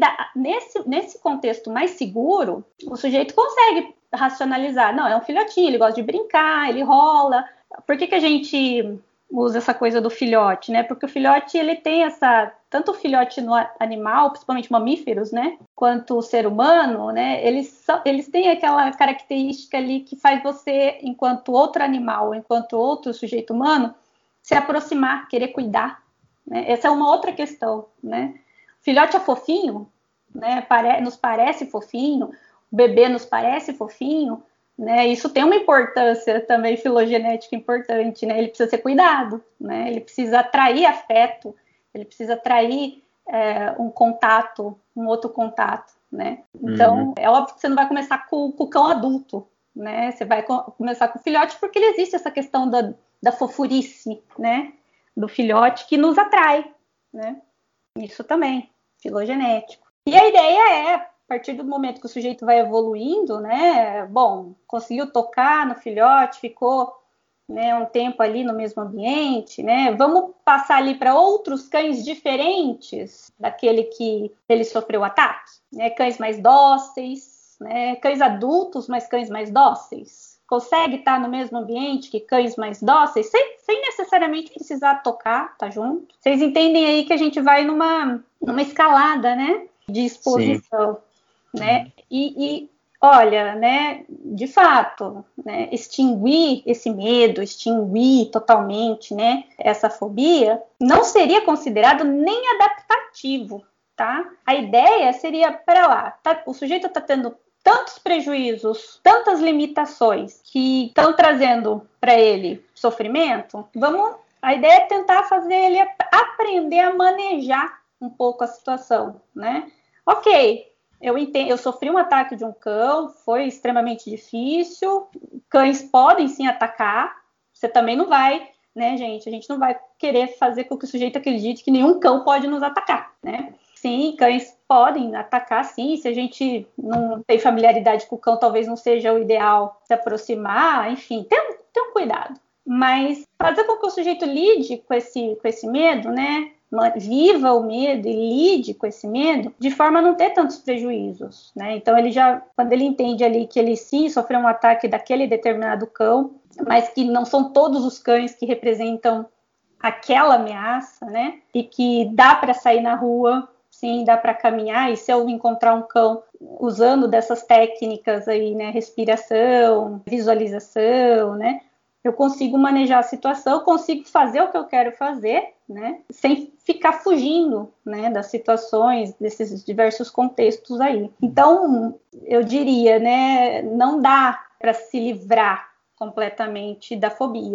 nesse contexto mais seguro, o sujeito consegue racionalizar. Não, é um filhotinho, ele gosta de brincar, ele rola. Por que a gente usa essa coisa do filhote, né? Porque o filhote, ele tem tanto o filhote no animal, principalmente mamíferos, né? Quanto o ser humano, né? Eles têm aquela característica ali que faz você, enquanto outro animal, enquanto outro sujeito humano, se aproximar, querer cuidar, né? Essa é uma outra questão, né? O filhote é fofinho, né? Nos parece fofinho, o bebê nos parece fofinho, né? Isso tem uma importância também filogenética importante, né? Ele precisa ser cuidado, né? Ele precisa atrair afeto, ele precisa atrair um contato, um outro contato, né? Então, é óbvio que você não vai começar com o cão adulto, né? Você vai começar com o filhote porque existe essa questão da fofurice, né? Do filhote que nos atrai, né? Isso também, filogenético. E a ideia é, a partir do momento que o sujeito vai evoluindo, né? Bom, conseguiu tocar no filhote, ficou, né, um tempo ali no mesmo ambiente, né? Vamos passar ali para outros cães diferentes daquele que ele sofreu ataque, né? Cães mais dóceis, né? Cães adultos, mas cães mais dóceis. Consegue estar no mesmo ambiente que cães mais dóceis, sem necessariamente precisar tocar, tá junto. Vocês entendem aí que a gente vai numa escalada, né? De exposição, sim, né? E olha, né, de fato, né, extinguir esse medo, extinguir totalmente, né, essa fobia, não seria considerado nem adaptativo, tá? A ideia seria, pera lá, o sujeito está tendo tantos prejuízos, tantas limitações que estão trazendo para ele sofrimento, a ideia é tentar fazer ele aprender a manejar um pouco a situação, né? Ok, eu entendo, eu sofri um ataque de um cão, foi extremamente difícil, cães podem sim atacar, você também não vai, né, gente? A gente não vai querer fazer com que o sujeito acredite que nenhum cão pode nos atacar, né? Sim, cães podem atacar, sim, se a gente não tem familiaridade com o cão, talvez não seja o ideal se aproximar, enfim, tem um cuidado. Mas fazer com que o sujeito lide com esse medo, né? Viva o medo e lide com esse medo de forma a não ter tantos prejuízos, né? Então quando ele entende ali que ele sim sofreu um ataque daquele determinado cão, mas que não são todos os cães que representam aquela ameaça, né? E que dá para sair na rua, sim, dá para caminhar, e se eu encontrar um cão usando dessas técnicas aí, né? Respiração, visualização, né? Eu consigo manejar a situação, consigo fazer o que eu quero fazer, né? Sem ficar fugindo, né, das situações, desses diversos contextos aí. Então, eu diria, né, não dá para se livrar completamente da fobia,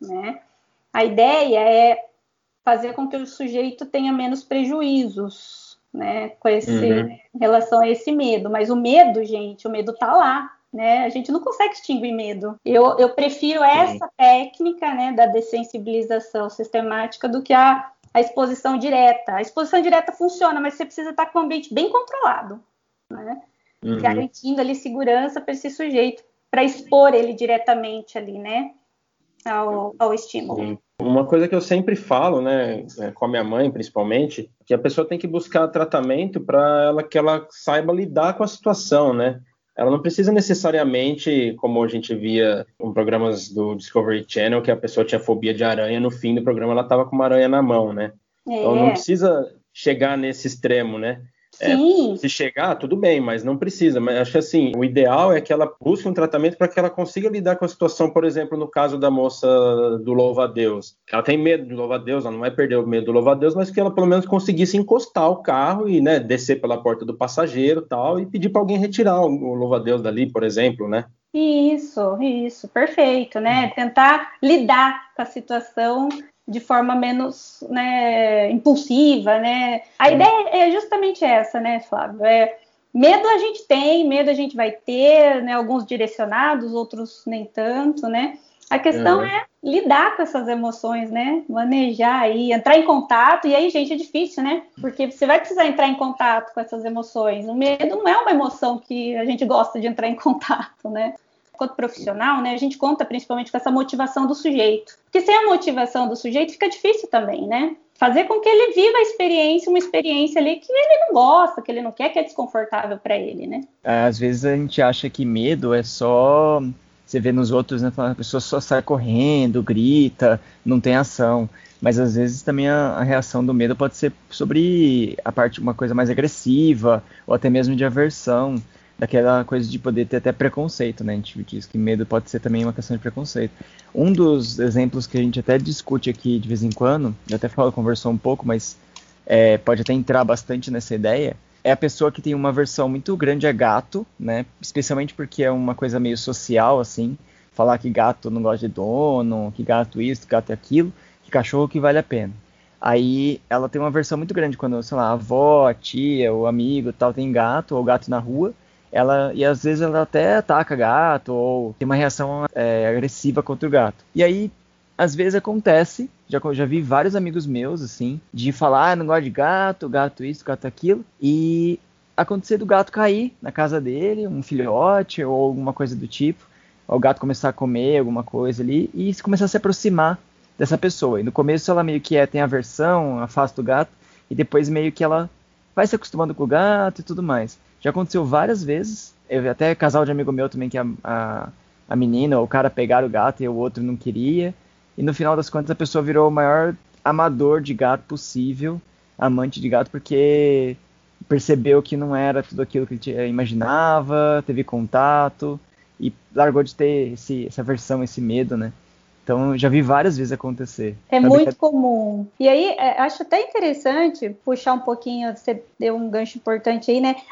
né? A ideia é fazer com que o sujeito tenha menos prejuízos, né, com em relação a esse medo. Mas o medo, gente, o medo tá lá, né? A gente não consegue extinguir medo. Eu prefiro essa técnica, né, da dessensibilização sistemática do que a exposição direta. A exposição direta funciona, mas você precisa estar com o ambiente bem controlado, né? Garantindo ali segurança para esse sujeito, para expor ele diretamente ali, né, ao estímulo.
Sim. Uma coisa que eu sempre falo, né, com a minha mãe principalmente, que a pessoa tem que buscar tratamento para que ela saiba lidar com a situação, né? Ela não precisa necessariamente, como a gente via em programas do Discovery Channel, que a pessoa tinha fobia de aranha, no fim do programa ela estava com uma aranha na mão, né? Então não precisa chegar nesse extremo, né? Se chegar, tudo bem, mas não precisa. Mas acho que assim, o ideal é que ela busque um tratamento para que ela consiga lidar com a situação, por exemplo, no caso da moça do Louva-a-Deus. Ela tem medo do Louva-a-Deus, ela não vai perder o medo do Louva-a-Deus, mas que ela pelo menos conseguisse encostar o carro e, né, descer pela porta do passageiro tal, e pedir para alguém retirar o Louva-a-Deus dali, por exemplo, né?
Isso, perfeito, né? Tentar lidar com a situação de forma menos, né, impulsiva, né? A ideia é justamente essa, né, Flávio? Medo a gente tem, medo a gente vai ter, né? Alguns direcionados, outros nem tanto, né? A questão é lidar com essas emoções, né? Manejar aí, entrar em contato. E aí, gente, é difícil, né? Porque você vai precisar entrar em contato com essas emoções. O medo não é uma emoção que a gente gosta de entrar em contato, né? Enquanto profissional, né, a gente conta principalmente com essa motivação do sujeito. Porque sem a motivação do sujeito fica difícil também, né? Fazer com que ele viva a experiência, uma experiência ali que ele não gosta, que ele não quer, que é desconfortável para ele, né?
Às vezes a gente acha que medo é só... Você vê nos outros, né, a pessoa só sai correndo, grita, não tem ação. Mas às vezes também a reação do medo pode ser sobre uma coisa mais agressiva, ou até mesmo de aversão. Daquela coisa de poder ter até preconceito, né? A gente diz que medo pode ser também uma questão de preconceito. Um dos exemplos que a gente até discute aqui de vez em quando, eu até conversou um pouco, mas pode até entrar bastante nessa ideia, é a pessoa que tem uma aversão muito grande a gato, né? Especialmente porque é uma coisa meio social, assim, falar que gato não gosta de dono, que gato isso, gato aquilo, que cachorro que vale a pena. Aí ela tem uma aversão muito grande quando, sei lá, a avó, a tia, o amigo tal tem gato ou gato na rua, e às vezes ela até ataca gato ou tem uma reação agressiva contra o gato. E aí, às vezes acontece, já vi vários amigos meus, assim, de falar, não gosto de gato, gato isso, gato aquilo, e acontecer do gato cair na casa dele, um filhote ou alguma coisa do tipo, ou o gato começar a comer alguma coisa ali, e começar a se aproximar dessa pessoa. E no começo ela meio que tem aversão, afasta o gato, e depois meio que ela vai se acostumando com o gato e tudo mais. Já aconteceu várias vezes, até casal de amigo meu também, que a menina ou o cara pegaram o gato e o outro não queria, e no final das contas a pessoa virou o maior amador de gato possível, amante de gato, porque percebeu que não era tudo aquilo que ele imaginava, teve contato, e largou de ter essa aversão, esse medo, né? Então, já vi várias vezes acontecer.
É muito comum. E aí, acho até interessante puxar um pouquinho, você deu um gancho importante aí, né?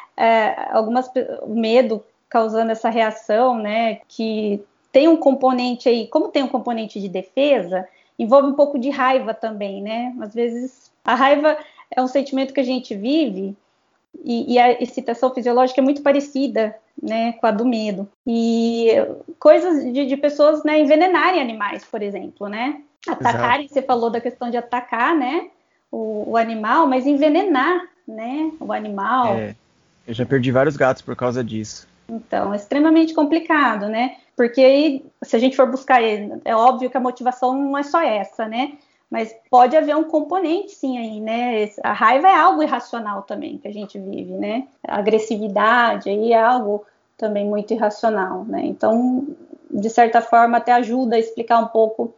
O medo causando essa reação, né? Que tem um componente aí, como tem um componente de defesa, envolve um pouco de raiva também, né? Às vezes, a raiva é um sentimento que a gente vive e a excitação fisiológica é muito parecida, né, com a do medo. E coisas de pessoas, né, envenenarem animais, por exemplo, né? Atacarem, Você falou da questão de atacar, né, o animal, mas envenenar, né, o animal.
Eu já perdi vários gatos por causa disso.
Então, é extremamente complicado, né? Porque aí, se a gente for buscar ele, é óbvio que a motivação não é só essa, né? Mas pode haver um componente, sim, aí, né? A raiva é algo irracional também que a gente vive, né? A agressividade aí é algo também muito irracional, né? Então, de certa forma, até ajuda a explicar um pouco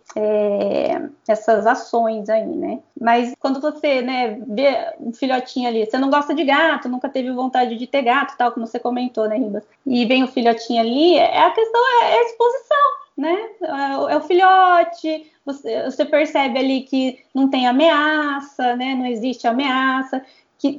essas ações aí, né? Mas quando você, né, vê um filhotinho ali, você não gosta de gato, nunca teve vontade de ter gato, tal, como você comentou, né, Ribas? E vem o filhotinho ali, a questão é a exposição, né? É o filhote, você percebe ali que não tem ameaça, né? Não existe ameaça, que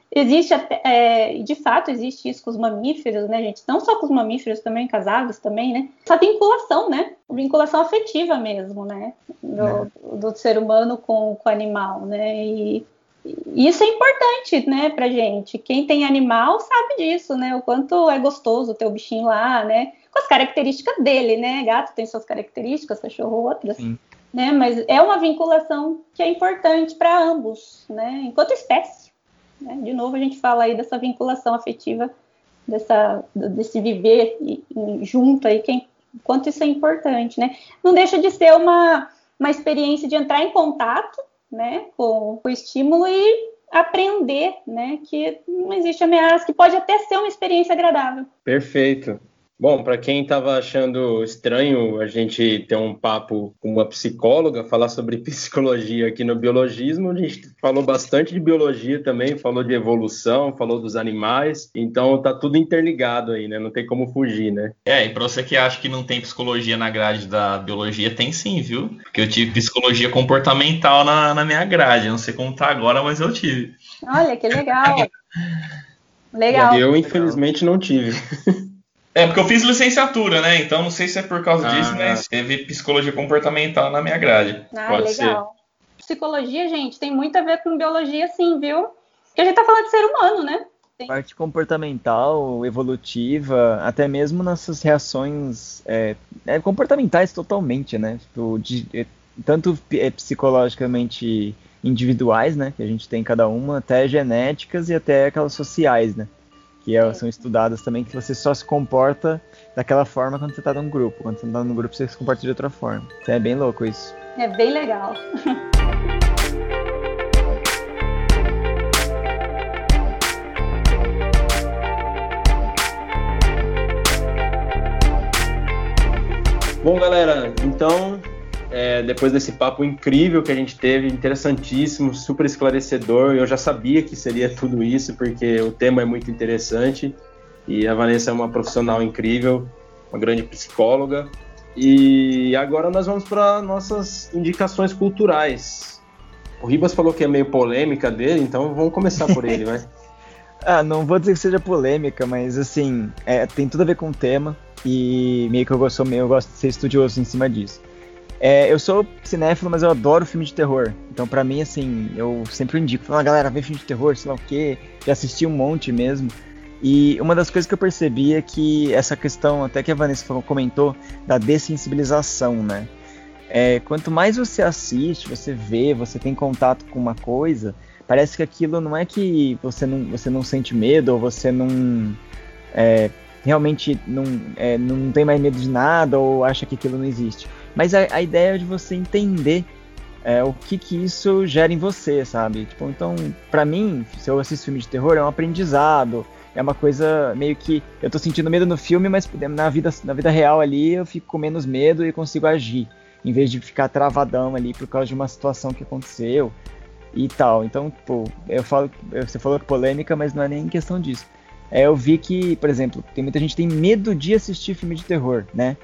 Existe até, de fato, existe isso com os mamíferos, né, gente? Não só com os mamíferos, também com as aves também, né? Essa vinculação, né? Vinculação afetiva mesmo, né? Do ser humano com o animal, né? E isso é importante, né, pra gente. Quem tem animal sabe disso, né? O quanto é gostoso ter o bichinho lá, né? Com as características dele, né? Gato tem suas características, cachorro outras. Sim. Né? Mas é uma vinculação que é importante para ambos, né? Enquanto espécie. Né? De novo, a gente fala aí dessa vinculação afetiva, desse viver junto aí, quanto isso é importante, né? Não deixa de ser uma experiência de entrar em contato, né, com o estímulo e aprender, né, que não existe ameaça, que pode até ser uma experiência agradável.
Perfeito. Bom, para quem estava achando estranho a gente ter um papo com uma psicóloga, falar sobre psicologia aqui no Biologismo, a gente falou bastante de biologia também, falou de evolução, falou dos animais, então tá tudo interligado aí, né? Não tem como fugir, né?
E para você que acha que não tem psicologia na grade da biologia, tem sim, viu? Porque eu tive psicologia comportamental na minha grade, não sei como tá agora, mas eu tive.
Olha, que legal! Legal.
Eu, infelizmente, não tive.
Porque eu fiz licenciatura, né? Então não sei se é por causa disso, mas teve psicologia comportamental na minha grade.
Pode legal. Ser. Psicologia, gente, tem muito a ver com biologia, sim, viu? Porque a gente tá falando de ser humano, né?
Parte comportamental, evolutiva, até mesmo nessas reações comportamentais totalmente, né? Tanto psicologicamente individuais, né? Que a gente tem cada uma, até genéticas e até aquelas sociais, né? Que são estudadas também, que você só se comporta daquela forma quando você está num grupo. Quando você não está num grupo, você se comporta de outra forma. Então é bem louco isso.
É bem legal.
Bom, galera, então, depois desse papo incrível que a gente teve, interessantíssimo, super esclarecedor, eu já sabia que seria tudo isso, porque o tema é muito interessante, e a Vanessa é uma profissional incrível, uma grande psicóloga, e agora nós vamos para nossas indicações culturais. O Ribas falou que é meio polêmica dele, então vamos começar por ele, vai.
Não vou dizer que seja polêmica, mas assim, tem tudo a ver com o tema, e meio que eu gosto de ser estudioso em cima disso. Eu sou cinéfilo, mas eu adoro filme de terror. Então, pra mim, assim, eu sempre indico. Falo, galera, vê filme de terror, sei lá o quê. Já assisti um monte mesmo. E uma das coisas que eu percebi é que essa questão, até que a Vanessa comentou, da dessensibilização, né? Quanto mais você assiste, você vê, você tem contato com uma coisa, parece que aquilo não é que você não sente medo, ou você não... realmente não tem mais medo de nada, ou acha que aquilo não existe. Mas a ideia é de você entender o que isso gera em você, sabe? Tipo, então, pra mim, se eu assisto filme de terror, é um aprendizado, é uma coisa meio que... Eu tô sentindo medo no filme, mas na vida real ali eu fico com menos medo e consigo agir, em vez de ficar travadão ali por causa de uma situação que aconteceu e tal. Então, pô, você falou que polêmica, mas não é nem questão disso. Eu vi que, por exemplo, muita gente tem medo de assistir filme de terror, né?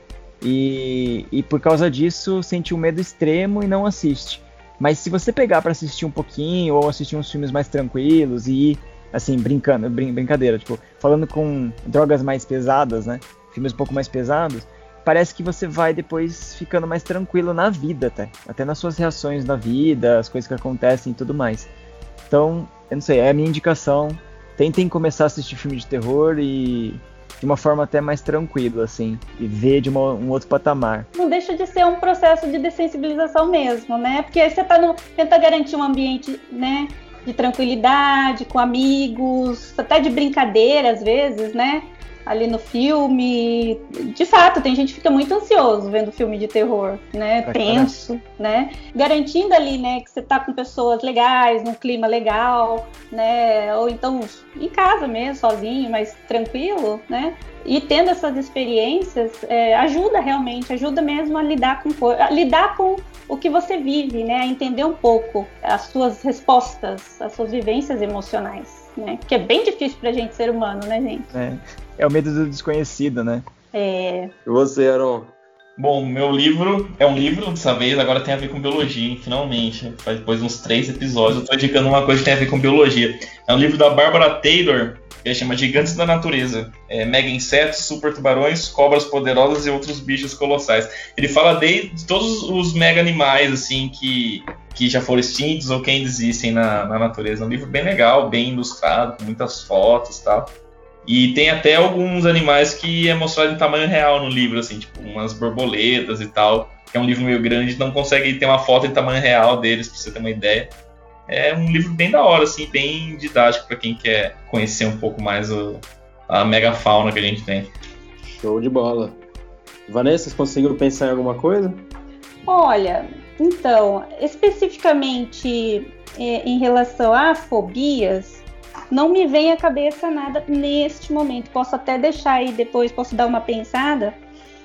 E por causa disso sente um medo extremo e não assiste. Mas se você pegar pra assistir um pouquinho, ou assistir uns filmes mais tranquilos e ir, assim, brincadeira, tipo, falando com drogas mais pesadas, né? Filmes um pouco mais pesados, parece que você vai depois ficando mais tranquilo na vida, até nas suas reações na vida, as coisas que acontecem e tudo mais. Então, eu não sei, é a minha indicação. Tentem começar a assistir filme de terror e de uma forma até mais tranquila, assim, e ver de um outro patamar.
Não deixa de ser um processo de dessensibilização mesmo, né? Porque aí você tenta garantir um ambiente, né, de tranquilidade, com amigos, até de brincadeira às vezes, né? Ali no filme. De fato, tem gente que fica muito ansioso vendo filme de terror, né? Tenso, né? Garantindo ali, né, que você tá com pessoas legais, num clima legal, né? Ou então em casa mesmo, sozinho, mas tranquilo, né? E tendo essas experiências, ajuda mesmo a lidar com o que você vive, né? A entender um pouco as suas respostas, as suas vivências emocionais, né? Que é bem difícil pra gente, ser humano, né, gente?
É o medo do desconhecido, né?
E você, Aaron?
Bom, meu livro é um livro, dessa vez, agora tem a ver com biologia, hein, finalmente. Depois de uns 3 episódios, eu tô indicando uma coisa que tem a ver com biologia. É um livro da Barbara Taylor, que chama Gigantes da Natureza. Mega insetos, super tubarões, cobras poderosas e outros bichos colossais. Ele fala de todos os mega animais, assim, que já foram extintos ou que ainda existem na natureza. É um livro bem legal, bem ilustrado, com muitas fotos e tal. E tem até alguns animais que é mostrado em tamanho real no livro, assim, tipo umas borboletas e tal. É um livro meio grande, não consegue ter uma foto em tamanho real deles, pra você ter uma ideia. É um livro bem da hora, assim, bem didático para quem quer conhecer um pouco mais a megafauna que a gente tem.
Show de bola. Vanessa, vocês conseguiram pensar em alguma coisa?
Olha, então, especificamente em relação a fobias, não me vem à cabeça nada neste momento. Posso até deixar aí depois, posso dar uma pensada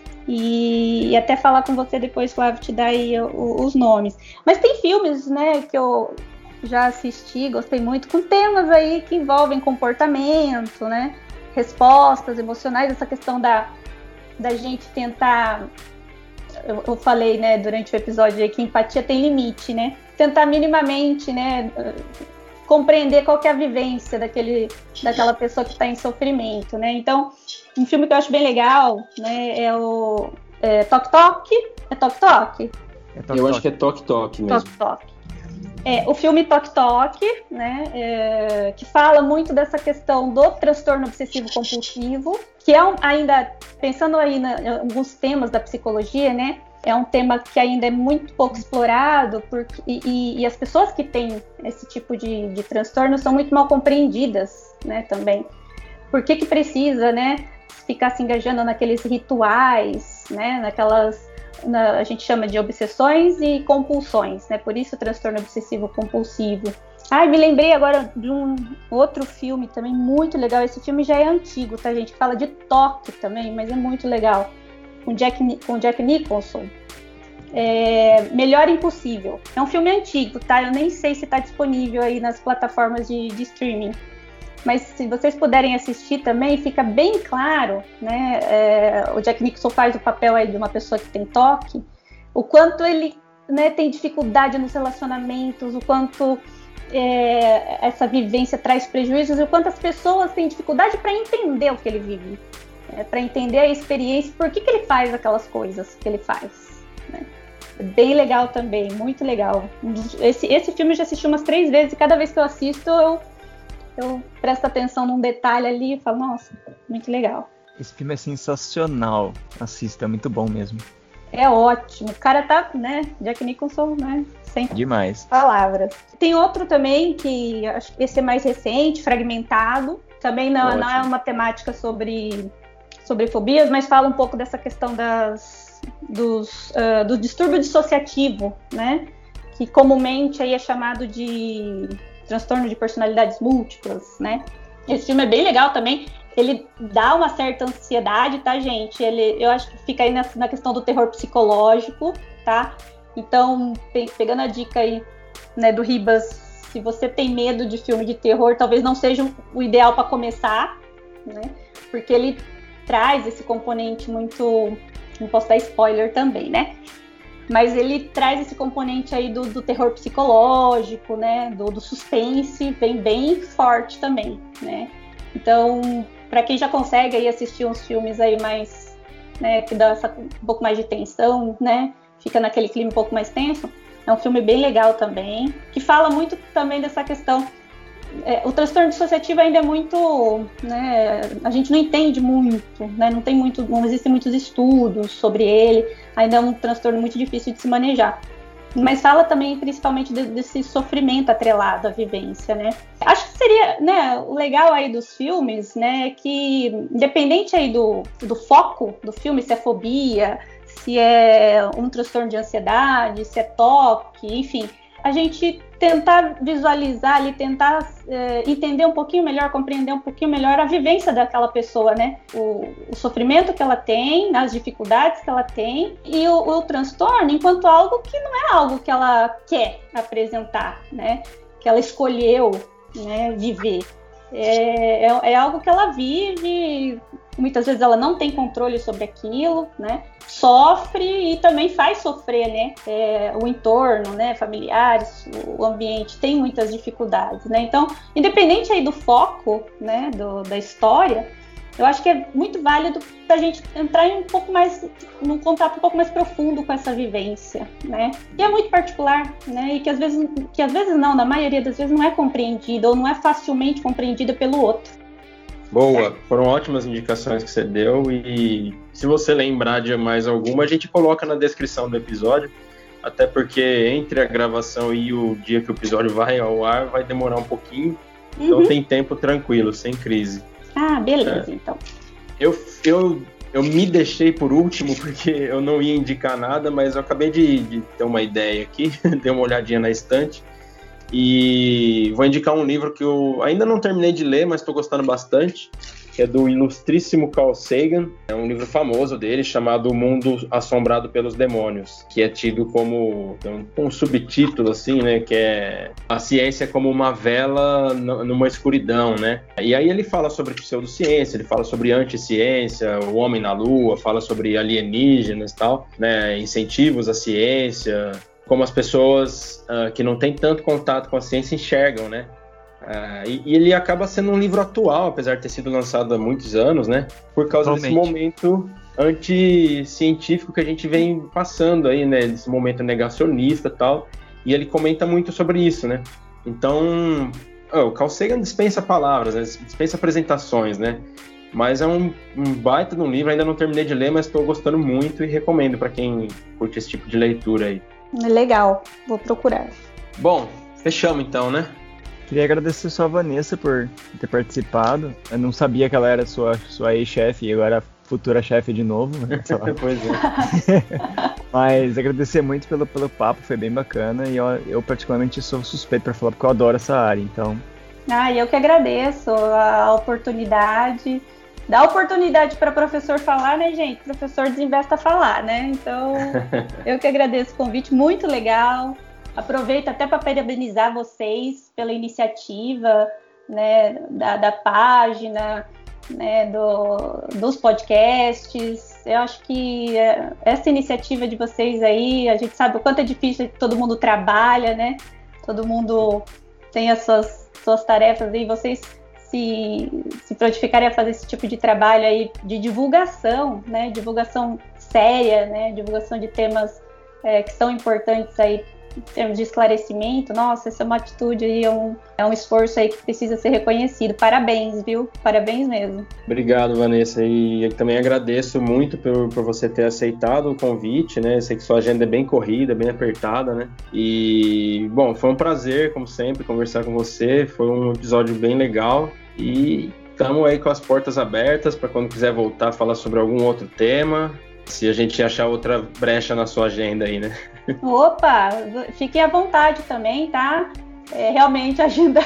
e até falar com você depois, Flávio, te dar aí os nomes. Mas tem filmes, né, que eu já assisti, gostei muito, com temas aí que envolvem comportamento, né, respostas emocionais, essa questão da gente tentar... Eu falei, né, durante o episódio aí que empatia tem limite, né? Tentar minimamente, né, compreender qual que é a vivência daquela pessoa que está em sofrimento, né? Então, um filme que eu acho bem legal, né, é o Tok Tok. É Tok Tok?
Eu acho que é Tok Tok mesmo.
Tok Tok. O filme Tok Tok, né, que fala muito dessa questão do transtorno obsessivo compulsivo, que é ainda, pensando aí em alguns temas da psicologia, né, é um tema que ainda é muito pouco explorado, e as pessoas que têm esse tipo de transtorno são muito mal compreendidas, né, também. Por que precisa, né, ficar se engajando naqueles rituais, né, a gente chama de obsessões e compulsões, né? Por isso o transtorno obsessivo compulsivo. Me lembrei agora de um outro filme também muito legal. Esse filme já é antigo, tá, gente? Fala de toque também, mas é muito legal. Com Jack Nicholson. Melhor Impossível. É um filme antigo, tá? Eu nem sei se está disponível aí nas plataformas de streaming. Mas se vocês puderem assistir também, fica bem claro, né? O Jack Nicholson faz o papel aí de uma pessoa que tem toque, o quanto ele, né, tem dificuldade nos relacionamentos, o quanto essa vivência traz prejuízos, e o quanto as pessoas têm dificuldade para entender o que ele vive, para entender a experiência, por que ele faz aquelas coisas que ele faz, né? É bem legal também, muito legal. Esse filme eu já assisti umas 3 vezes, e cada vez que eu assisto, eu presto atenção num detalhe ali e falo, nossa, muito legal.
Esse filme é sensacional. Assista, é muito bom mesmo.
É ótimo. O cara tá, né, Jack Nicholson, né, sem
demais
palavras. Tem outro também, que acho que esse é mais recente, Fragmentado. Também não é uma temática sobre fobias, mas fala um pouco dessa questão do distúrbio dissociativo, né, que comumente aí é chamado de transtorno de personalidades múltiplas, né? Esse filme é bem legal também. Ele dá uma certa ansiedade, tá, gente? Eu acho que fica aí na questão do terror psicológico, tá? Então, pegando a dica aí, né, do Ribas, se você tem medo de filme de terror, talvez não seja o ideal para começar, né? Porque ele traz esse componente muito... Não posso dar spoiler também, né? Mas ele traz esse componente aí do terror psicológico, né, do suspense, vem bem forte também, né. Então, para quem já consegue aí assistir uns filmes aí mais, né, que dá um pouco mais de tensão, né, fica naquele clima um pouco mais tenso, é um filme bem legal também, que fala muito também dessa questão. O transtorno dissociativo ainda é muito, né, a gente não entende muito, né, não existem muitos estudos sobre ele, ainda é um transtorno muito difícil de se manejar. Mas fala também principalmente desse sofrimento atrelado à vivência, né. Acho que seria, né, o legal aí dos filmes, né, que independente aí do foco do filme, se é fobia, se é um transtorno de ansiedade, se é toque, enfim, a gente tentar visualizar ali, tentar entender um pouquinho melhor, compreender um pouquinho melhor a vivência daquela pessoa, né? O sofrimento que ela tem, as dificuldades que ela tem e o transtorno enquanto algo que não é algo que ela quer apresentar, né? Que ela escolheu, né, viver. É algo que ela vive muitas vezes ela não tem controle sobre aquilo, né? Sofre e também faz sofrer, né? O entorno, né? Familiares, o ambiente tem muitas dificuldades, né? Então, independente aí do foco, né? Da história, eu acho que é muito válido para a gente entrar em num contato um pouco mais profundo com essa vivência, né? E é muito particular, né? E que às vezes não, na maioria das vezes não é compreendida ou não é facilmente compreendida pelo outro.
Boa, foram ótimas indicações que você deu e se você lembrar de mais alguma, a gente coloca na descrição do episódio, até porque entre a gravação e o dia que o episódio vai ao ar vai demorar um pouquinho, então tem tempo tranquilo, sem crise.
Ah, beleza, então.
Eu me deixei por último porque eu não ia indicar nada, mas eu acabei de ter uma ideia aqui, dei uma olhadinha na estante e vou indicar um livro que eu ainda não terminei de ler, mas estou gostando bastante, que é do ilustríssimo Carl Sagan. É um livro famoso dele chamado O Mundo Assombrado pelos Demônios, que é tido como um subtítulo assim, né, que é a ciência como uma vela numa escuridão, né? E aí ele fala sobre pseudociência, ele fala sobre anticiência, o homem na lua, fala sobre alienígenas e tal, né, incentivos à ciência, como as pessoas que não têm tanto contato com a ciência enxergam, né? E ele acaba sendo um livro atual, apesar de ter sido lançado há muitos anos, né? Por causa desse momento anticientífico que a gente vem passando aí, né? Desse momento negacionista e tal. E ele comenta muito sobre isso, né? Então, o Carl Sagan dispensa palavras, né? Dispensa apresentações, né? Mas é um baita de um livro, ainda não terminei de ler, mas estou gostando muito e recomendo para quem curte esse tipo de leitura aí.
Legal, vou procurar.
Bom, fechamos então, né?
Queria agradecer só a Vanessa por ter participado. Eu não sabia que ela era sua ex-chefe e agora futura chefe de novo. Né?
Pois é.
Mas agradecer muito pelo papo, foi bem bacana. E eu particularmente sou suspeito para falar porque eu adoro essa área, então...
Eu que agradeço a oportunidade. Dá oportunidade para professor falar, né, gente? Professor desinvesta a falar, né? Então, eu que agradeço o convite, muito legal. Aproveito até para parabenizar vocês pela iniciativa, né, da página, né, dos podcasts. Eu acho que essa iniciativa de vocês aí, a gente sabe o quanto é difícil, todo mundo trabalha, né? Todo mundo tem as suas tarefas aí, vocês se prontificarem a fazer esse tipo de trabalho aí de divulgação, né? Divulgação séria, né? Divulgação de temas que são importantes aí em termos de esclarecimento. Nossa, essa é uma atitude aí, é um esforço aí que precisa ser reconhecido. Parabéns, viu? Parabéns mesmo.
Obrigado, Vanessa. E eu também agradeço muito por você ter aceitado o convite, né? Eu sei que sua agenda é bem corrida, bem apertada, né? E, bom, foi um prazer, como sempre, conversar com você. Foi um episódio bem legal. E estamos aí com as portas abertas para quando quiser voltar a falar sobre algum outro tema. Se a gente achar outra brecha na sua agenda aí, né?
Opa, fiquem à vontade também, tá? Realmente a agenda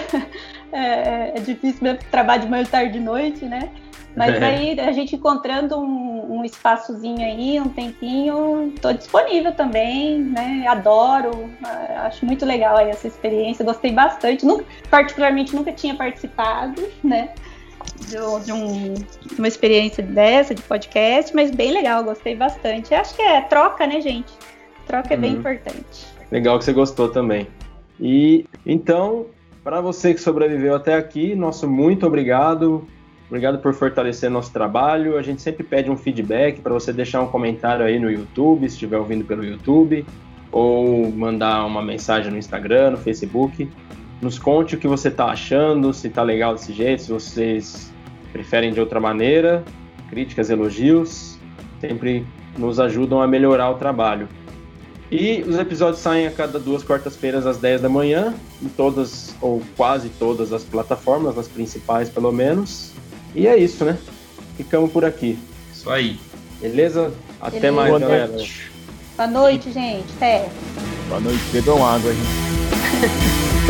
é difícil mesmo, trabalho de manhã, tarde e noite, né? Mas aí a gente encontrando um espaçozinho aí, um tempinho, tô disponível também, né? Adoro, acho muito legal aí essa experiência, gostei bastante. Particularmente nunca tinha participado, né? De uma experiência dessa, de podcast, mas bem legal, gostei bastante. Acho que é troca, né, gente? Troca é bem importante.
Legal que você gostou também. E então, para você que sobreviveu até aqui, nosso muito obrigado. Obrigado por fortalecer nosso trabalho. A gente sempre pede um feedback para você deixar um comentário aí no YouTube, se estiver ouvindo pelo YouTube, ou mandar uma mensagem no Instagram, no Facebook. Nos conte o que você está achando, se está legal desse jeito, se vocês preferem de outra maneira. Críticas, elogios, sempre nos ajudam a melhorar o trabalho. E os episódios saem a cada 2 quartas-feiras às 10 da manhã, em todas ou quase todas as plataformas, nas principais pelo menos. E é isso, né? Ficamos por aqui.
Isso aí.
Beleza? Até mais, galera.
Boa noite, gente. Até.
Boa noite. Bebam água, gente.